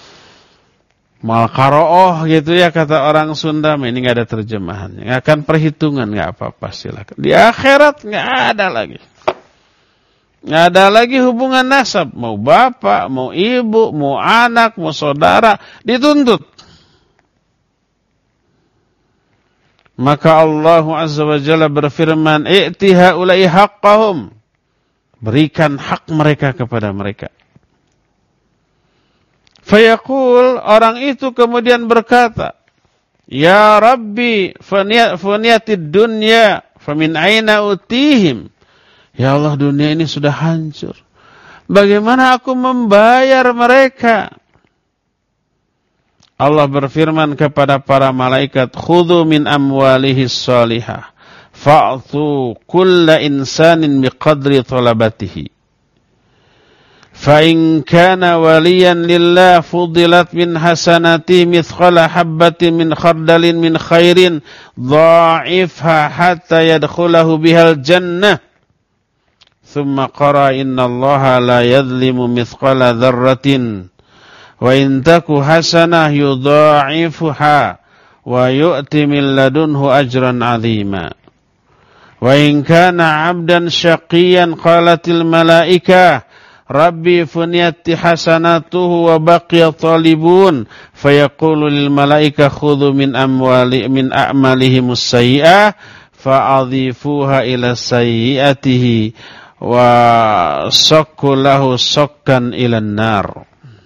Speaker 1: Malkarooh gitu ya kata orang Sunda, ini nggak ada terjemahannya. Nggak akan perhitungan, nggak apa-apa, silakan. Di akhirat nggak ada lagi. Nggak ada lagi hubungan nasab. Mau bapak, mau ibu, mau anak, mau saudara, dituntut. Maka Allah Azza wa Jalla berfirman, "I'ti haula'i haqqahum." Berikan hak mereka kepada mereka. Fayaqul, orang itu kemudian berkata, "Ya Rabbi, faniyatid dunya, famin aina utihim." Ya Allah, dunia ini sudah hancur. Bagaimana aku membayar mereka? Allah berfirman kepada para malaikat, "Khudhu min amwalihis salihah, fa'tu kulla insanin biqadri talabatihi. فَإِنْ كَانَ وَلِيًّا لِلَّهِ فُضِلَتْ مِنْ حَسَنَاتِهِ مِثْقَالَ حَبَّةٍ مِنْ خَرْدَلٍ مِنْ خَيْرٍ ضَاعِفْهَا حَتَّى يَدْخُلَهُ بِهَا الْجَنَّةِ ثُمَّ قَرَأَ إِنَّ اللَّهَ لَا يَظْلِمُ مِثْقَالَ ذَرَّةٍ وَإِنْ تَكُ حَسَنَةً يُضَاعِفْهَا وَيُؤْتِ مِنْ لَدُنْهُ أَجْرًا عَظِيمًا وَإِنْ كَانَ عَبْدًا شَقِيًّا قَالَتِ الْمَلَائِكَةُ Rabbi funiyati hasanatuhu wa baqiya talibun fayaqulu lil malaika khudhu min a'malihimus sayyi'ah fa'adhifuha ila sayyi'atihi wa sakku lahu sakkan ilan nar.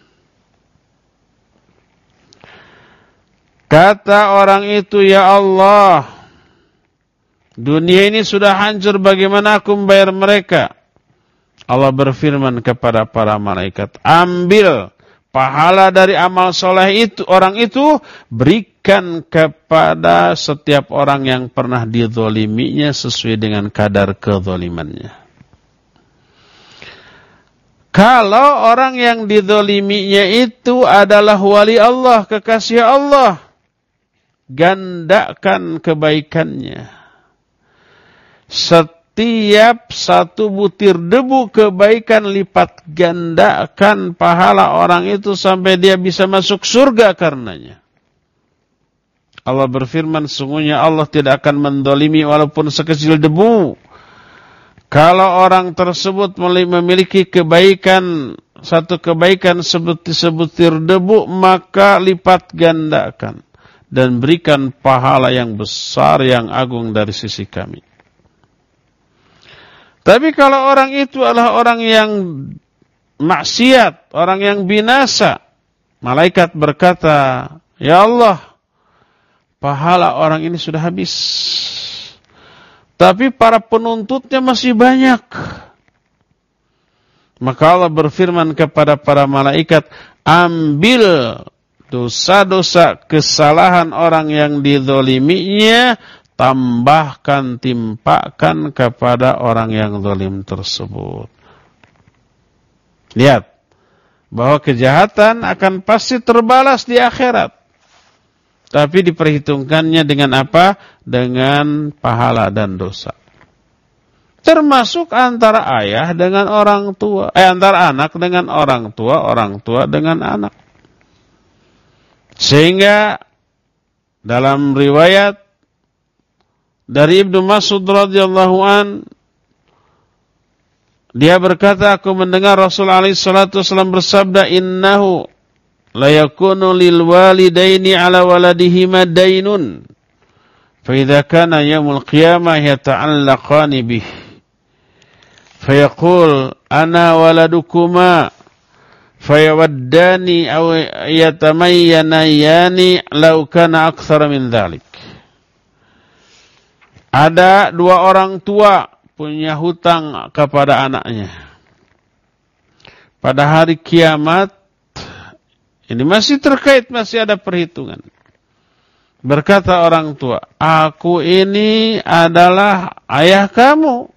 Speaker 1: Kata orang itu, "Ya Allah, dunia ini sudah hancur, bagaimana aku membayar mereka?" Allah berfirman kepada para malaikat, "Ambil pahala dari amal soleh itu, orang itu, berikan kepada setiap orang yang pernah dizaliminya sesuai dengan kadar kezalimannya." Kalau orang yang dizaliminya itu adalah wali Allah, kekasih Allah, gandakan kebaikannya. Setiap satu butir debu kebaikan lipat gandakan pahala orang itu sampai dia bisa masuk surga karenanya. Allah berfirman, sungguhnya Allah tidak akan mendolimi walaupun sekecil debu. Kalau orang tersebut memiliki kebaikan, satu kebaikan sebutir debu, maka lipat gandakan dan berikan pahala yang besar, yang agung dari sisi kami. Tapi kalau orang itu adalah orang yang maksiat, orang yang binasa. Malaikat berkata, "Ya Allah, pahala orang ini sudah habis. Tapi para penuntutnya masih banyak." Maka Allah berfirman kepada para malaikat, "Ambil dosa-dosa kesalahan orang yang dizaliminya, tambahkan, timpakan kepada orang yang zalim tersebut." Lihat bahwa kejahatan akan pasti terbalas di akhirat. Tapi diperhitungkannya dengan apa? Dengan pahala dan dosa. Termasuk antara ayah dengan orang tua, antara anak dengan orang tua dengan anak. Sehingga dalam riwayat dari Ibnu Mas'ud radhiyallahu an, dia berkata, aku mendengar Rasulullah SAW bersabda, "Innahu la yakunu lil walidaini ala waladihima dainun. Fa idza kana yaumul qiyamah yata'allaqani bih. Fa yaqul ana waladukuma fayawaddani aw yatamayyanayani law kana aktsara min dzalik." Ada dua orang tua punya hutang kepada anaknya. Pada hari kiamat, ini masih terkait, masih ada perhitungan. Berkata orang tua, "Aku ini adalah ayah kamu."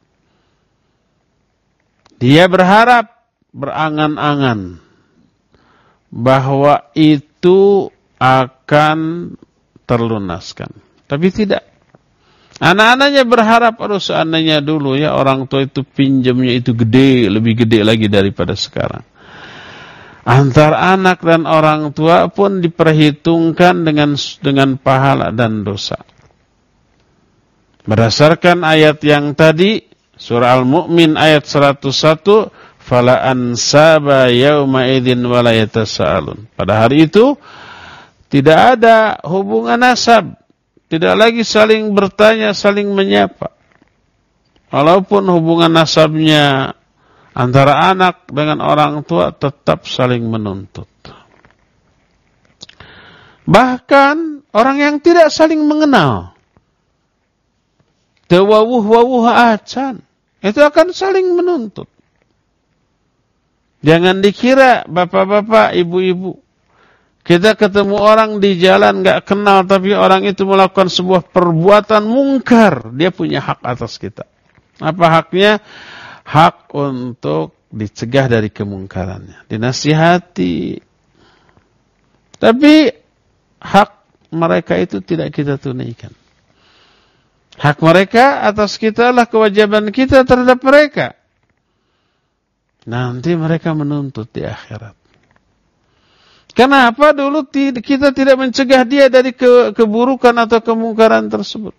Speaker 1: Dia berharap, berangan-angan bahwa itu akan terlunaskan. Tapi tidak. Anak-anaknya berharap, aduh seandainya dulu ya orang tua itu pinjamnya itu gede, lebih gede lagi daripada sekarang. Antar anak dan orang tua pun diperhitungkan dengan pahala dan dosa. Berdasarkan ayat yang tadi, surah Al-Mu'min ayat 101, "Fala ansaba yauma idzin wa la yatasaalun." Pada hari itu tidak ada hubungan nasab. Tidak lagi saling bertanya, saling menyapa. Walaupun hubungan nasabnya antara anak dengan orang tua tetap saling menuntut. Bahkan orang yang tidak saling mengenal, tewawuh-wawuh acan, itu akan saling menuntut. Jangan dikira bapak-bapak, ibu-ibu, kita ketemu orang di jalan gak kenal, tapi orang itu melakukan sebuah perbuatan mungkar, dia punya hak atas kita. Apa haknya? Hak untuk dicegah dari kemungkarannya, dinasihati. Tapi hak mereka itu tidak kita tunaikan. Hak mereka atas kita adalah kewajiban kita terhadap mereka. Nanti mereka menuntut di akhirat. Kenapa dulu kita tidak mencegah dia dari keburukan atau kemungkaran tersebut?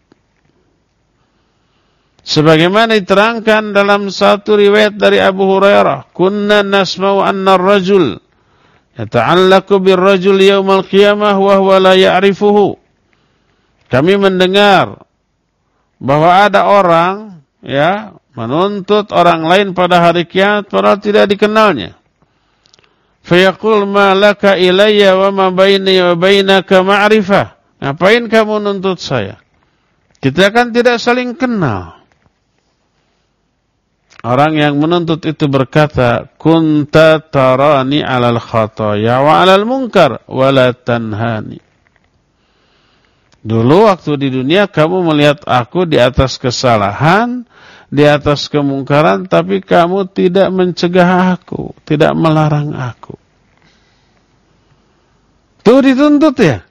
Speaker 1: Sebagaimana diterangkan dalam satu riwayat dari Abu Hurairah, "Kunna nasma'u anna ar-rajul yata'allaqu bir-rajul yaumal qiyamah wa huwa la ya'rifuhu." Kami mendengar bahwa ada orang ya menuntut orang lain pada hari kiamat padahal tidak dikenalnya. Fayaqul ma laka ilayya wa ma baini wa bainaka ma'rifah. Ngapain kamu nuntut saya? Kita kan tidak saling kenal. Orang yang menuntut itu berkata, "Kunta tarani 'alal khataya wa 'alal munkar wa la tanhani." Dulu waktu di dunia kamu melihat aku di atas kesalahan, di atas kemungkaran, tapi kamu tidak mencegah aku, tidak melarang aku. Tuh dituntut ya.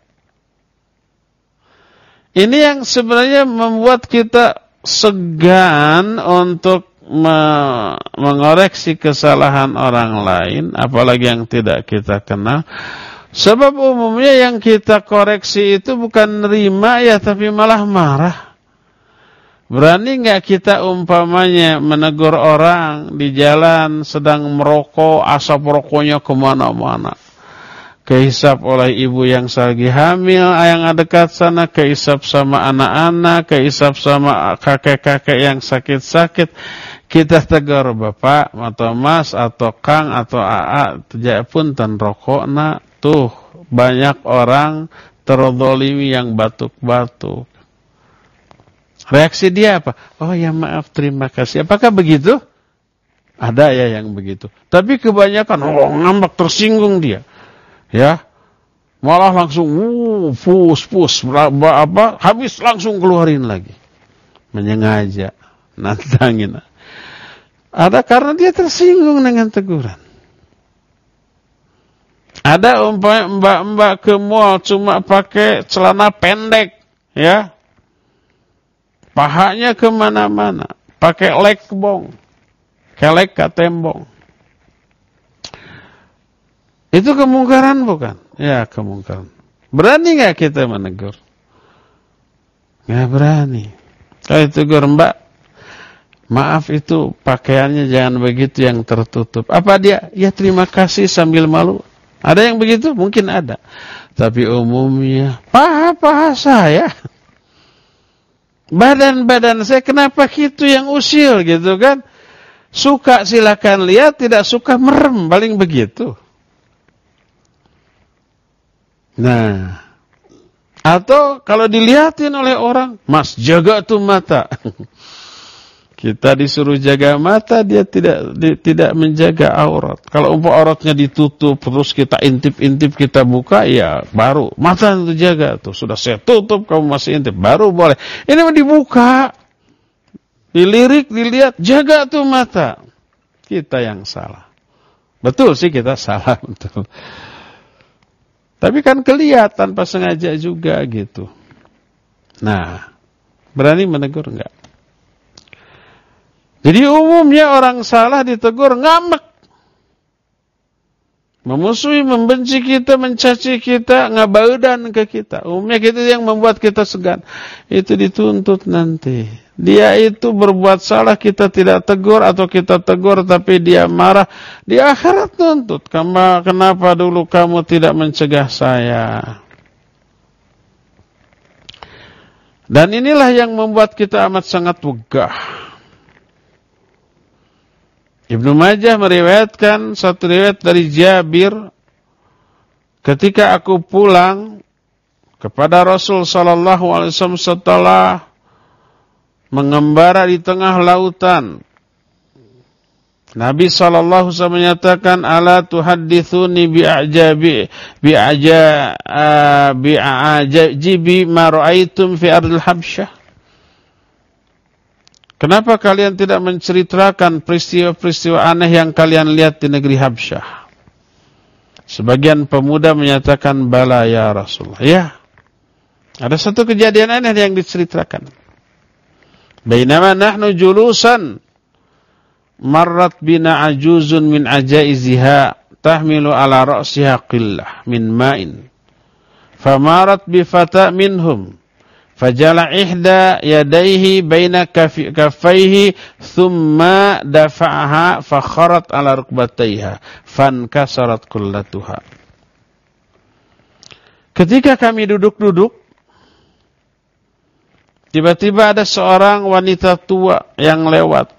Speaker 1: Ini yang sebenarnya membuat kita segan untuk mengoreksi kesalahan orang lain, apalagi yang tidak kita kenal. Sebab umumnya yang kita koreksi itu bukan nerima ya, tapi malah marah. Berani nggak kita umpamanya menegur orang di jalan sedang merokok, asap rokoknya kemana-mana. kehisap oleh ibu yang lagi hamil, yang dekat sana, kehisap sama anak-anak, kehisap sama kakek-kakek yang sakit-sakit. Kita tegur bapak atau mas atau kang atau aa, punten rokokna tuh banyak orang terzalimi yang batuk-batuk. Reaksi dia apa? Oh ya maaf, terima kasih. Apakah begitu? Ada ya yang begitu. Tapi kebanyakan ngambek, tersinggung dia. Ya. Malah langsung pus habis langsung keluarin lagi. Menyengaja, nantangin. Ada karena dia tersinggung dengan teguran. Ada umpamanya mbak-mbak ke mall cuma pakai celana pendek, ya. Pahanya kemana-mana, pakai lekbong, kelek katembong. Itu kemungkaran bukan? Ya, kemungkaran. Berani nggak kita menegur? Nggak berani. Kalau tegur mbak, maaf itu pakaiannya jangan begitu yang tertutup. Apa dia? Ya terima kasih sambil malu. Ada yang begitu? Mungkin ada. Tapi umumnya, paha saya. Badan-badan saya kenapa gitu yang usil gitu kan? Suka silakan lihat, tidak suka merem, paling begitu. Nah, atau kalau dilihatin oleh orang, mas jaga tuh mata. Kita disuruh jaga mata, dia tidak menjaga aurat. Kalau auratnya ditutup, terus kita intip-intip, kita buka, ya baru. Mata itu jaga tuh, sudah saya tutup, kamu masih intip, baru boleh. Ini mau dibuka, dilirik, dilihat, jaga tuh mata. Kita yang salah. Betul sih kita salah, betul. Tapi kan kelihatan tanpa sengaja juga gitu. Nah, berani menegur enggak? Jadi umumnya orang salah ditegur ngambek. Memusuhi, membenci kita, mencaci kita, ngabaudan ke kita. Umumnya itu yang membuat kita segan. Itu dituntut nanti. Dia itu berbuat salah, kita tidak tegur atau kita tegur tapi dia marah. Di akhirat tuntut. Kenapa dulu kamu tidak mencegah saya? Dan inilah yang membuat kita amat sangat wegah. Ibnu Majah meriwayatkan satu riwayat dari Jabir, ketika aku pulang kepada Rasul sallallahu alaihi wasallam setelah mengembara di tengah lautan, Nabi sallallahu alaihi wasallam menyatakan, ala tuhadditsuni bi'ajabi ma ra'aitum fi ardil Habsyah. Kenapa kalian tidak menceritakan peristiwa-peristiwa aneh yang kalian lihat di negeri Habsyah? Sebagian pemuda menyatakan, bala ya Rasulullah. Ya, ada satu kejadian aneh yang diceritakan. Bainama nahnu julusan, marrat bina ajuzun min ajaiziha, tahmilu ala ra'siha qillah min ma'in. Famarat bifata minhum. Fajala ihda yadaihi baina kaffaihi thumma dafa'aha fakharat ala rukbatayha fankasarat kullatuha. Ketika kami duduk-duduk, tiba-tiba ada seorang wanita tua yang lewat.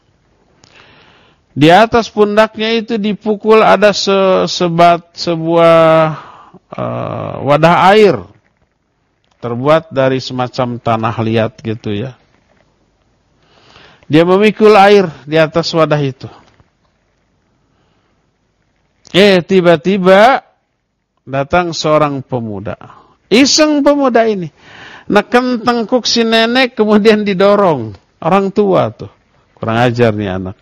Speaker 1: Di atas pundaknya itu dipukul ada sebuah wadah air. Terbuat dari semacam tanah liat gitu ya. Dia memikul air di atas wadah itu. Tiba-tiba datang seorang pemuda. Iseng pemuda ini. Neken tengkuk si nenek kemudian didorong. Orang tua tuh. Kurang ajar nih anak.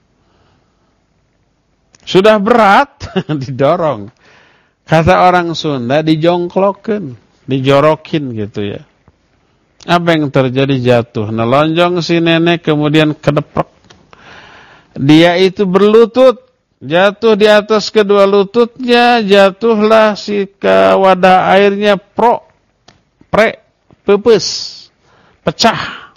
Speaker 1: Sudah berat didorong. Kata orang Sunda dijongklokin. Dijorokin gitu ya. Apa yang terjadi? Jatuh. Nelonjong si nenek kemudian kedeprek. Dia itu berlutut. Jatuh di atas kedua lututnya. Jatuhlah si ke wadah airnya pepes. Pecah.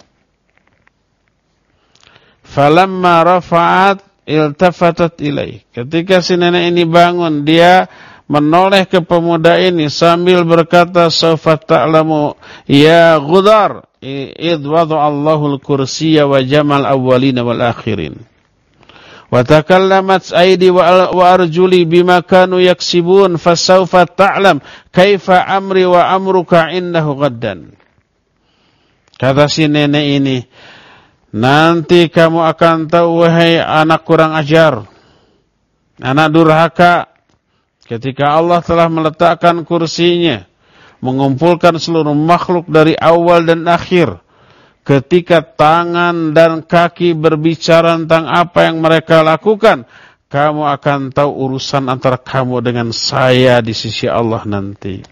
Speaker 1: Falamma rafa'at iltafatat ilaih. Ketika si nenek ini bangun, dia menoleh ke pemuda ini sambil berkata, "Saufa ta'lamu ya Ghudar, idh wada'allahu al-kursiyya wa jamal awwalina wal akhirin. Wa takallamat aidi wa arjuli bima kanu yaksibun, fasawfa ta'lam kaifa amri wa amruka innahu ghaddan." Kata si nenek ini, nanti kamu akan tahu wahai anak kurang ajar, anak durhaka, ketika Allah telah meletakkan kursinya, mengumpulkan seluruh makhluk dari awal dan akhir, ketika tangan dan kaki berbicara tentang apa yang mereka lakukan, kamu akan tahu urusan antara kamu dengan saya di sisi Allah nanti.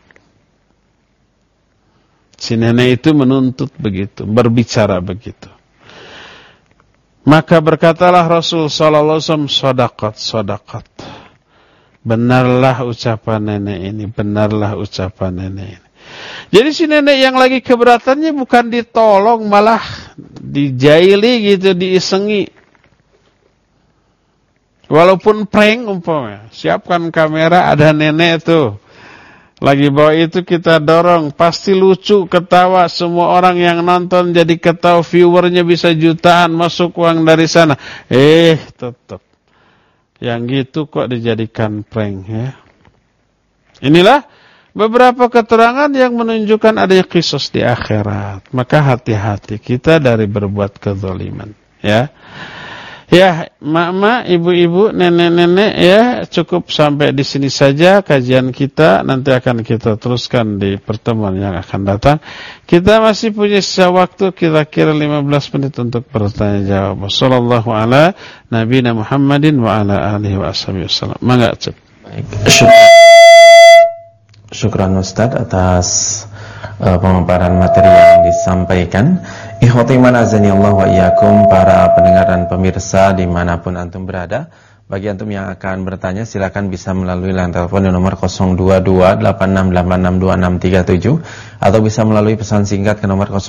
Speaker 1: Si nenek itu menuntut begitu, berbicara begitu. Maka berkatalah Rasul sallallahu alaihi wasallam, "Shadaqat. Benarlah ucapan nenek ini, benarlah ucapan nenek ini." Jadi si nenek yang lagi keberatannya bukan ditolong, malah dijaili gitu, diisengi. Walaupun prank umpamanya, siapkan kamera, ada nenek tuh lagi bawa itu, kita dorong, pasti lucu, ketawa, semua orang yang nonton jadi ketawa, viewernya bisa jutaan, masuk uang dari sana. Tetap yang gitu kok dijadikan prank ya. Inilah beberapa keterangan yang menunjukkan adanya qisas di akhirat. Maka hati-hati kita dari berbuat kezaliman ya. Ya, mak-mak, ibu-ibu, nenek-nenek ya, cukup sampai di sini saja kajian kita. Nanti akan kita teruskan di pertemuan yang akan datang. Kita masih punya sisa waktu kira-kira 15 menit untuk bertanya jawab. Wassallallahu ala nabiyina Muhammadin wa ala alihi wa ashabihi wasallam. Mangga, Cep.
Speaker 2: Baik, syukran Ustaz atas pemaparan materi yang disampaikan. Ikhwati iman azani Allah wa iyyakum, para pendengar dan pemirsa dimanapun antum berada. Bagi antum yang akan bertanya, silakan bisa melalui line telepon di nomor 02286862637 atau bisa melalui pesan singkat ke nomor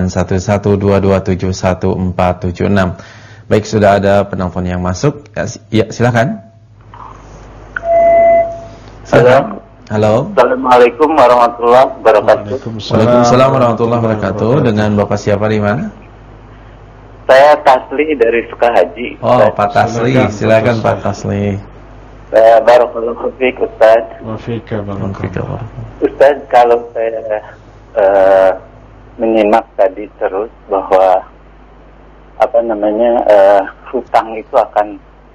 Speaker 2: 081122714476. Baik, sudah ada penelpon yang masuk. Ya, silakan. Halo.
Speaker 3: Assalamualaikum warahmatullahi wabarakatuh.
Speaker 2: Waalaikumsalam warahmatullahi wabarakatuh. Dengan Bapak siapa di mana?
Speaker 3: Saya Tasli dari Sukahaji.
Speaker 2: Oh, Pak Tasli. Silakan Pak Tasli.
Speaker 3: Saya barakallahu fiik Ustaz.
Speaker 1: Wa fika barakallahu.
Speaker 3: Ustaz, kalau saya menyimak tadi terus bahwa hutang itu akan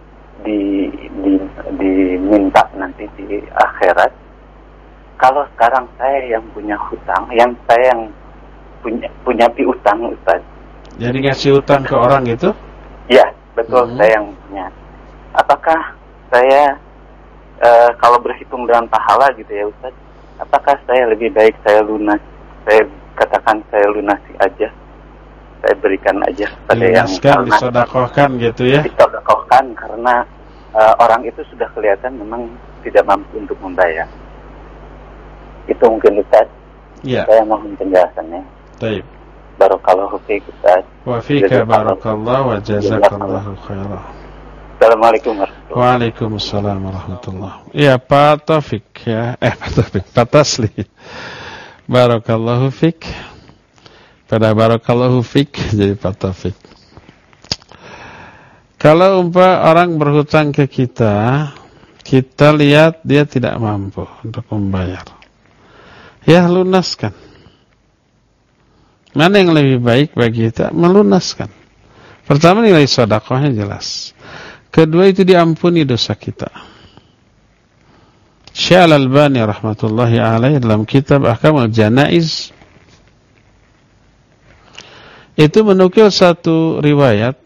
Speaker 3: diminta nanti di akhirat. Kalau sekarang saya yang punya hutang, saya yang punya piutang, Ustaz.
Speaker 1: Jadi ngasih hutang ke orang gitu?
Speaker 3: Ya, betul, saya yang punya. Apakah saya kalau berhitung dengan pahala gitu ya, Ustaz, apakah saya lebih baik saya lunasi aja, saya berikan aja pada yang
Speaker 1: disedekahkan gitu ya?
Speaker 3: Disedekahkan karena orang itu sudah kelihatan memang tidak mampu untuk membayar. Itu mungkin Ustaz.
Speaker 1: Ya.
Speaker 3: Saya mohon penjelasannya.
Speaker 1: Baik.
Speaker 3: Barakallahu fiik Ustaz.
Speaker 1: Wa fika barakallahu wa jazakallahu khairan.
Speaker 3: Assalamualaikum warahmatullahi wabarakatuh.
Speaker 1: Waalaikumsalam warahmatullahi. Ya, Pak Taufik ya. Pak Tasli. Barakallahu fiik. Pada barakallahu fiik jadi Pak Taufik. Kalau orang berhutang ke kita, kita lihat dia tidak mampu untuk membayar. Ya, lunaskan. Mana yang lebih baik bagi kita? Melunaskan. Pertama, nilai sedekahnya jelas. Kedua, itu diampuni dosa kita. Syekh Al-Albani rahmatullahi alaihi dalam kitab Ahkamul Janaiz itu menukil satu riwayat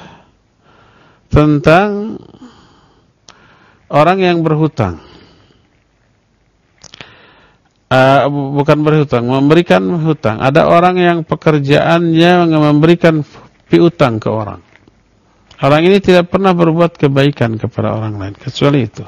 Speaker 1: tentang orang yang berhutang. Bukan berhutang, memberikan hutang. Ada orang yang pekerjaannya memberikan piutang ke orang. Orang ini tidak pernah berbuat kebaikan kepada orang lain, kecuali itu.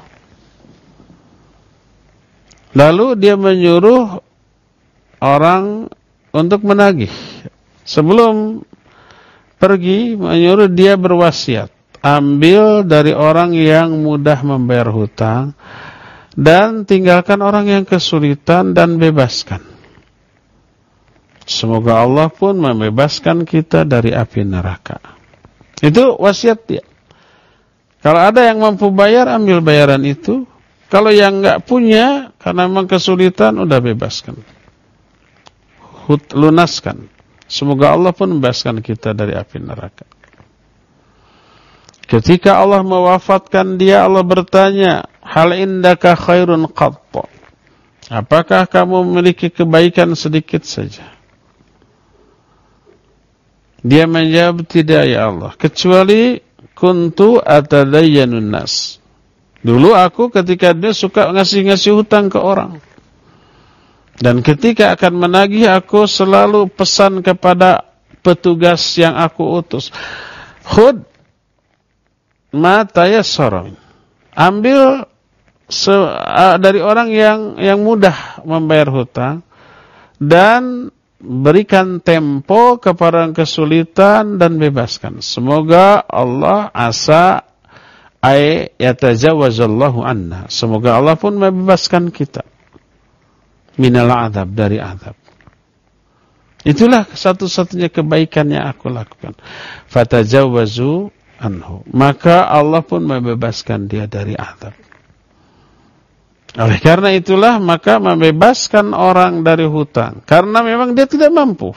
Speaker 1: Lalu dia menyuruh orang untuk menagih. Sebelum pergi, menyuruh dia berwasiat. Ambil dari orang yang mudah membayar hutang, dan tinggalkan orang yang kesulitan dan bebaskan. Semoga Allah pun membebaskan kita dari api neraka. Itu wasiat dia. Kalau ada yang mampu bayar, ambil bayaran itu. Kalau yang enggak punya, karena memang kesulitan, udah bebaskan. Lunaskan. Semoga Allah pun membebaskan kita dari api neraka. Ketika Allah mewafatkan dia, Allah bertanya, hal indaka khairun qatta? Apakah kamu memiliki kebaikan sedikit saja? Dia menjawab, tidak ya Allah, kecuali kuntu atadayyanun nas. Dulu aku ketika dia suka ngasih-ngasih hutang ke orang. Dan ketika akan menagih, aku selalu pesan kepada petugas yang aku utus. Khud ma tayassara. Ambil dari orang yang mudah membayar hutang. Dan berikan tempo kepada yang kesulitan dan bebaskan. Semoga Allah asa yatajawazallahu anna. Semoga Allah pun membebaskan kita minal azab, dari azab. Itulah satu-satunya kebaikan yang aku lakukan. Fatajawazu anhu. Maka Allah pun membebaskan dia dari azab. Oleh karena itulah maka membebaskan orang dari hutang karena memang dia tidak mampu.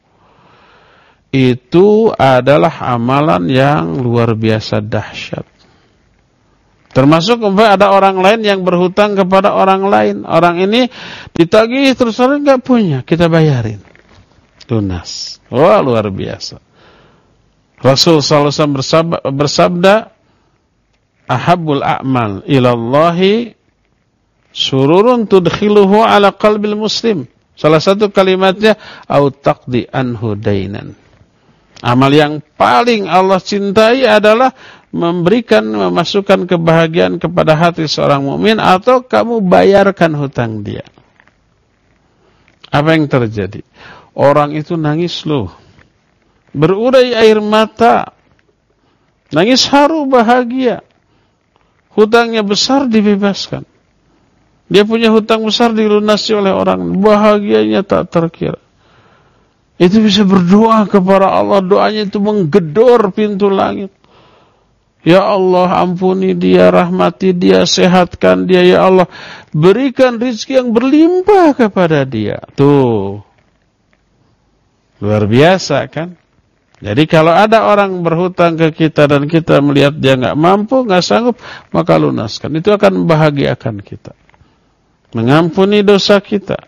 Speaker 1: Itu adalah amalan yang luar biasa dahsyat. Termasuk ada orang lain yang berhutang kepada orang lain. Orang ini ditagih terus orang enggak punya, kita bayarin. Lunas. Wah, luar biasa. Rasul sallallahu alaihi wasallam bersabda, "Ahabbul a'mal ilallahi sururun tudkhiluhu ala qalbil muslim." Salah satu kalimatnya, au taqdi anhu dainan. Amal yang paling Allah cintai adalah memasukkan kebahagiaan kepada hati seorang mukmin atau kamu bayarkan hutang dia. Apa yang terjadi? Orang itu nangis loh. Berurai air mata. Nangis haru bahagia. Hutangnya besar dibebaskan. Dia punya hutang besar dilunasi oleh orang. Bahagianya tak terkira. Itu bisa berdoa kepada Allah. Doanya itu menggedor pintu langit. Ya Allah, ampuni dia, rahmati dia, sehatkan dia. Ya Allah, berikan rezeki yang berlimpah kepada dia. Tuh. Luar biasa kan? Jadi kalau ada orang berhutang ke kita dan kita melihat dia nggak mampu, nggak sanggup, maka lunaskan. Itu akan membahagiakan kita. Mengampuni dosa kita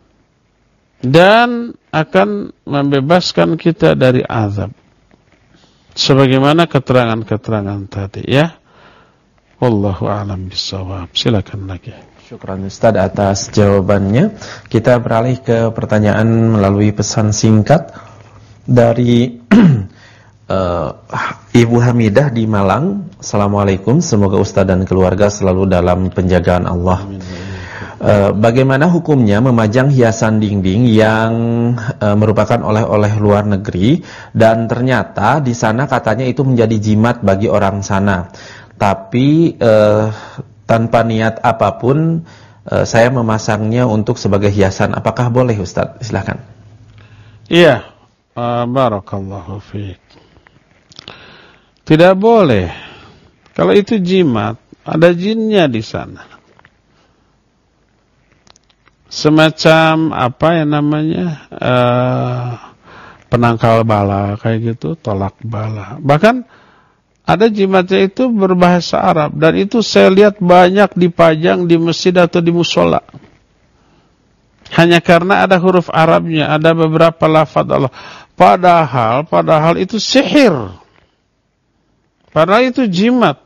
Speaker 1: dan akan membebaskan kita dari azab sebagaimana keterangan-keterangan tadi ya. Wallahu a'lam bishawab. Silakan lagi.
Speaker 2: Syukran Ustaz atas jawabannya. Kita beralih ke pertanyaan melalui pesan singkat dari Ibu Hamidah di Malang. Assalamualaikum, semoga Ustaz dan keluarga selalu dalam penjagaan Allah. Amin. Bagaimana hukumnya memajang hiasan dinding yang merupakan oleh-oleh luar negeri dan ternyata di sana katanya itu menjadi jimat bagi orang sana, tapi tanpa niat apapun saya memasangnya untuk sebagai hiasan, apakah boleh Ustaz? Silakan.
Speaker 1: Iya, barakallahu fiik. Tidak boleh. Kalau itu jimat, ada jinnya di sana. Semacam apa yang namanya penangkal bala kayak gitu, tolak bala. Bahkan ada jimatnya itu berbahasa Arab dan itu saya lihat banyak dipajang di masjid atau di musola. Hanya karena ada huruf Arabnya, ada beberapa lafaz Allah. Padahal itu sihir. Padahal itu jimat.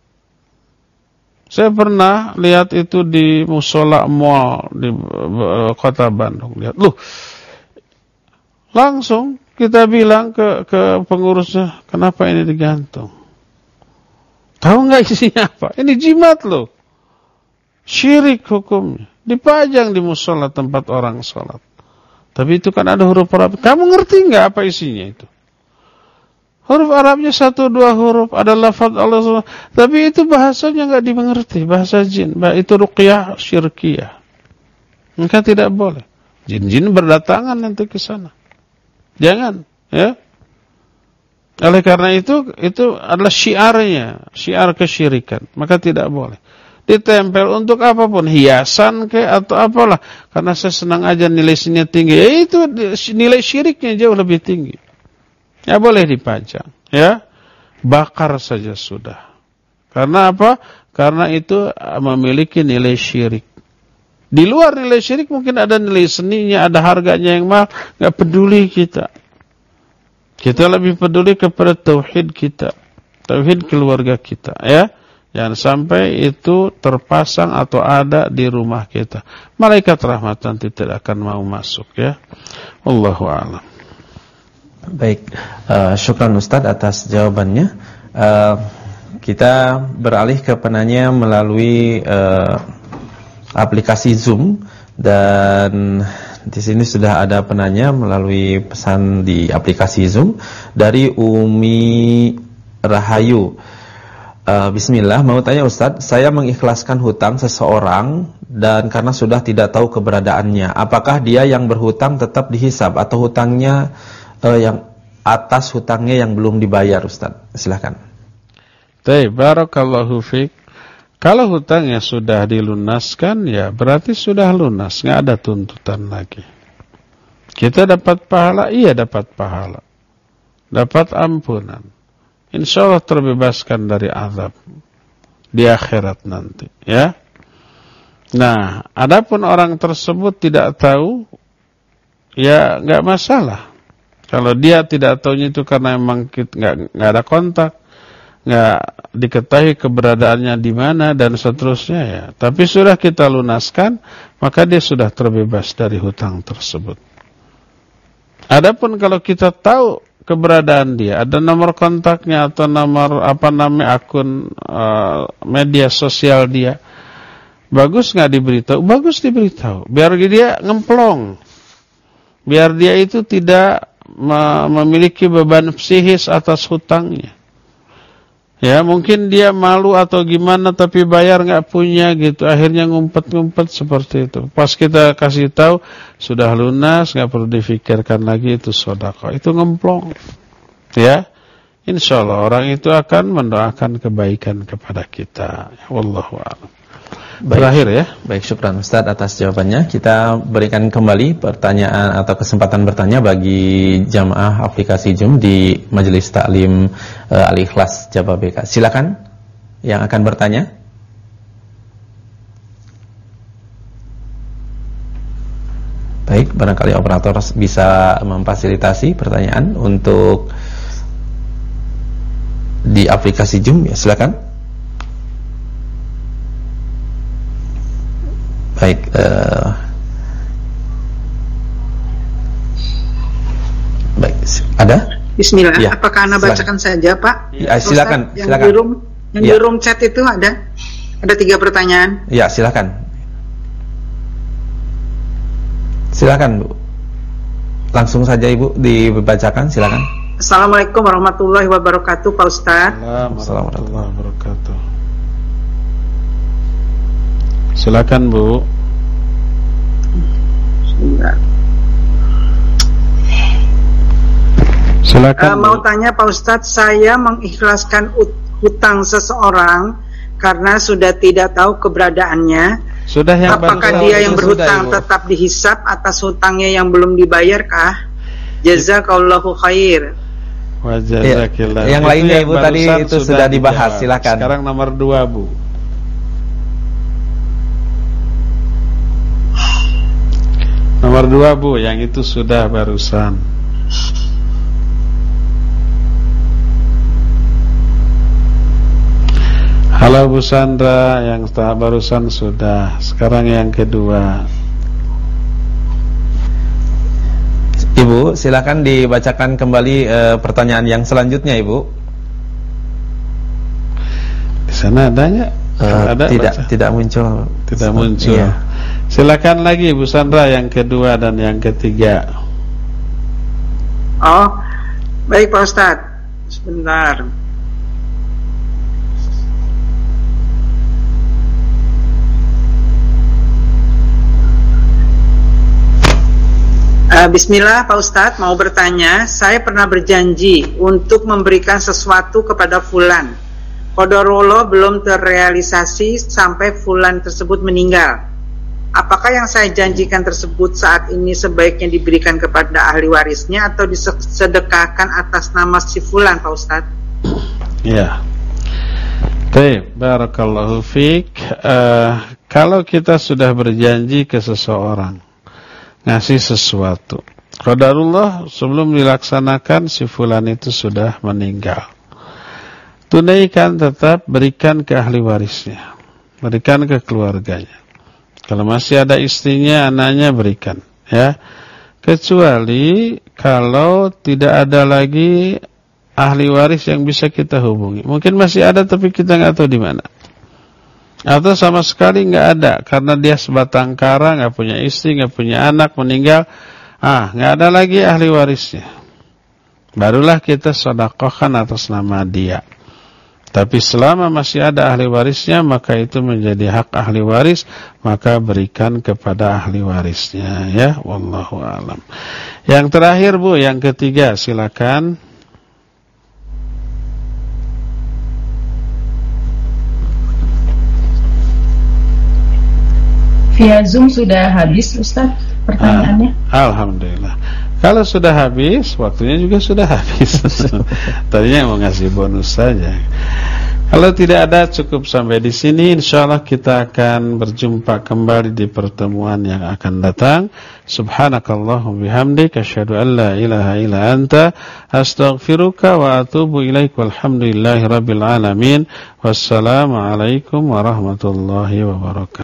Speaker 1: Saya pernah lihat itu di musola mall di kota Bandung. Lihat, loh, langsung kita bilang ke pengurusnya, kenapa ini digantung? Tahu nggak isinya apa? Ini jimat loh, syirik hukumnya. Dipajang di musola tempat orang sholat. Tapi itu kan ada huruf Arab. Kamu ngerti nggak apa isinya itu? Huruf Arabnya 1-2 huruf, ada lafaz Allah, tapi itu bahasanya enggak dimengerti, bahasa jin, itu ruqyah syirkiyah. Maka tidak boleh. Jin-jin berdatangan nanti ke sana. Jangan, ya. Oleh karena itu adalah syiarnya, syiar kesyirikan. Maka tidak boleh ditempel untuk apapun, hiasan atau apalah. Karena saya senang aja nilai sininya tinggi. Itu nilai syiriknya jauh lebih tinggi. Ya boleh dipajang, ya. Bakar saja sudah. Karena apa? Karena itu memiliki nilai syirik. Di luar nilai syirik mungkin ada nilai seninya, ada harganya yang mahal, enggak peduli kita. Kita lebih peduli kepada tauhid kita, tauhid keluarga kita, ya. Jangan sampai itu terpasang atau ada di rumah kita. Malaikat rahmat nanti tidak akan mau masuk, ya. Wallahu a'lam.
Speaker 2: Baik, syukran Ustaz atas jawabannya. Kita beralih ke penanya melalui aplikasi Zoom, dan di sini sudah ada penanya melalui pesan di aplikasi Zoom dari Umi Rahayu. Bismillah, mau tanya Ustaz, saya mengikhlaskan hutang seseorang dan karena sudah tidak tahu keberadaannya, apakah dia yang berhutang tetap dihisab atau hutangnya yang atas hutangnya yang belum dibayar, Ustaz? Silakan.
Speaker 1: Baik, barakallahu fiik. Kalau hutangnya sudah dilunaskan, ya berarti sudah lunas, nggak ada tuntutan lagi. Kita dapat pahala, iya dapat pahala, dapat ampunan. Insya Allah terbebaskan dari azab di akhirat nanti, ya. Nah, adapun orang tersebut tidak tahu, ya nggak masalah. Kalau dia tidak tahunya itu karena memang nggak ada kontak, nggak diketahui keberadaannya di mana dan seterusnya, ya. Tapi sudah kita lunaskan, maka dia sudah terbebas dari hutang tersebut. Adapun kalau kita tahu keberadaan dia, ada nomor kontaknya atau nomor akun media sosial dia, bagus nggak diberitahu? Bagus diberitahu, biar dia ngemplong, biar dia itu tidak memiliki beban psikis atas hutangnya. Ya mungkin dia malu atau gimana, tapi bayar nggak punya gitu, akhirnya ngumpet-ngumpet seperti itu. Pas kita kasih tahu sudah lunas, nggak perlu difikirkan lagi, itu sedekah, itu ngemplong, ya. Insya Allah orang itu akan mendoakan kebaikan kepada kita. Wallahu a'lam. Berakhir, ya.
Speaker 2: Baik, syukran Ustaz atas jawabannya. Kita berikan kembali pertanyaan atau kesempatan bertanya bagi jamaah aplikasi Zoom di Majelis Taklim Al-Ikhlas Jababeka. Silakan yang akan bertanya. Baik, barangkali operator bisa memfasilitasi pertanyaan untuk di aplikasi Zoom, ya, silakan. Baik, baik, ada?
Speaker 4: Bismillah.
Speaker 2: Ya,
Speaker 4: apakah Anda bacakan saja, Pak?
Speaker 2: Ya, silakan.
Speaker 4: Yang
Speaker 2: silakan.
Speaker 4: Di room chat itu ada 3 pertanyaan.
Speaker 2: Ya, silakan. Silakan, Bu. Langsung saja Ibu dibacakan, silakan.
Speaker 4: Assalamualaikum warahmatullahi wabarakatuh, Pak Ustaz.
Speaker 1: Assalamualaikum warahmatullahi wabarakatuh. Silakan, Bu. Silakan.
Speaker 4: Mau tanya Pak Ustadz, saya mengikhlaskan hutang seseorang karena sudah tidak tahu keberadaannya.
Speaker 1: Sudah yang
Speaker 4: apakah dia yang berhutang tetap dihisab atas hutangnya yang belum dibayarkah? Jazakallahu khair.
Speaker 1: Wajazakillah.
Speaker 2: Yang lainnya Ibu tadi itu sudah dibahas, silakan.
Speaker 1: Sekarang nomor 2, Bu. Nomor 2, Bu, yang itu sudah barusan. Halo Bu Sandra, yang barusan sudah. Sekarang yang kedua.
Speaker 2: Ibu, silakan dibacakan kembali pertanyaan yang selanjutnya, Ibu.
Speaker 1: Di sana ada nggak? Ada?
Speaker 2: Tidak muncul.
Speaker 1: Tidak muncul.
Speaker 2: Iya.
Speaker 1: Silakan lagi Bu Sandra yang kedua dan yang ketiga.
Speaker 4: Oh, baik Pak Ustadz. Sebentar. Bismillah Pak Ustadz, mau bertanya. Saya pernah berjanji untuk memberikan sesuatu kepada fulan. Qadarullah belum terrealisasi sampai fulan tersebut meninggal. Apakah yang saya janjikan tersebut saat ini sebaiknya diberikan kepada ahli warisnya atau disedekahkan atas nama si fulan, Pak Ustadz?
Speaker 1: Ya. Baik, barakallahu fiik. Kalau kita sudah berjanji ke seseorang ngasih sesuatu, qadarullah sebelum dilaksanakan si fulan itu sudah meninggal, tunaikan, tetap berikan ke ahli warisnya, berikan ke keluarganya. Kalau masih ada istrinya, anaknya, berikan, ya. Kecuali kalau tidak ada lagi ahli waris yang bisa kita hubungi. Mungkin masih ada tapi kita nggak tahu di mana. Atau sama sekali nggak ada karena dia sebatang kara, nggak punya istri, nggak punya anak, meninggal. Nggak ada lagi ahli warisnya. Barulah kita sedekahkan atas nama dia. Tapi selama masih ada ahli warisnya, maka itu menjadi hak ahli waris, maka berikan kepada ahli warisnya, ya. Wallahu a'lam. Yang terakhir, Bu, yang ketiga, silakan.
Speaker 5: Via Zoom sudah habis, Ustaz, pertanyaannya.
Speaker 1: Alhamdulillah. Kalau sudah habis, waktunya juga sudah habis. Tadinya mau ngasih bonus saja. Kalau tidak ada, cukup sampai di sini. Insyaallah kita akan berjumpa kembali di pertemuan yang akan datang. Subhanakallahumma bihamdika asyhadu an la ilaha illa anta astaghfiruka wa atubu ilaik. Walhamdulillahirabbil alamin. Wassalamu alaikum warahmatullahi wabarakatuh.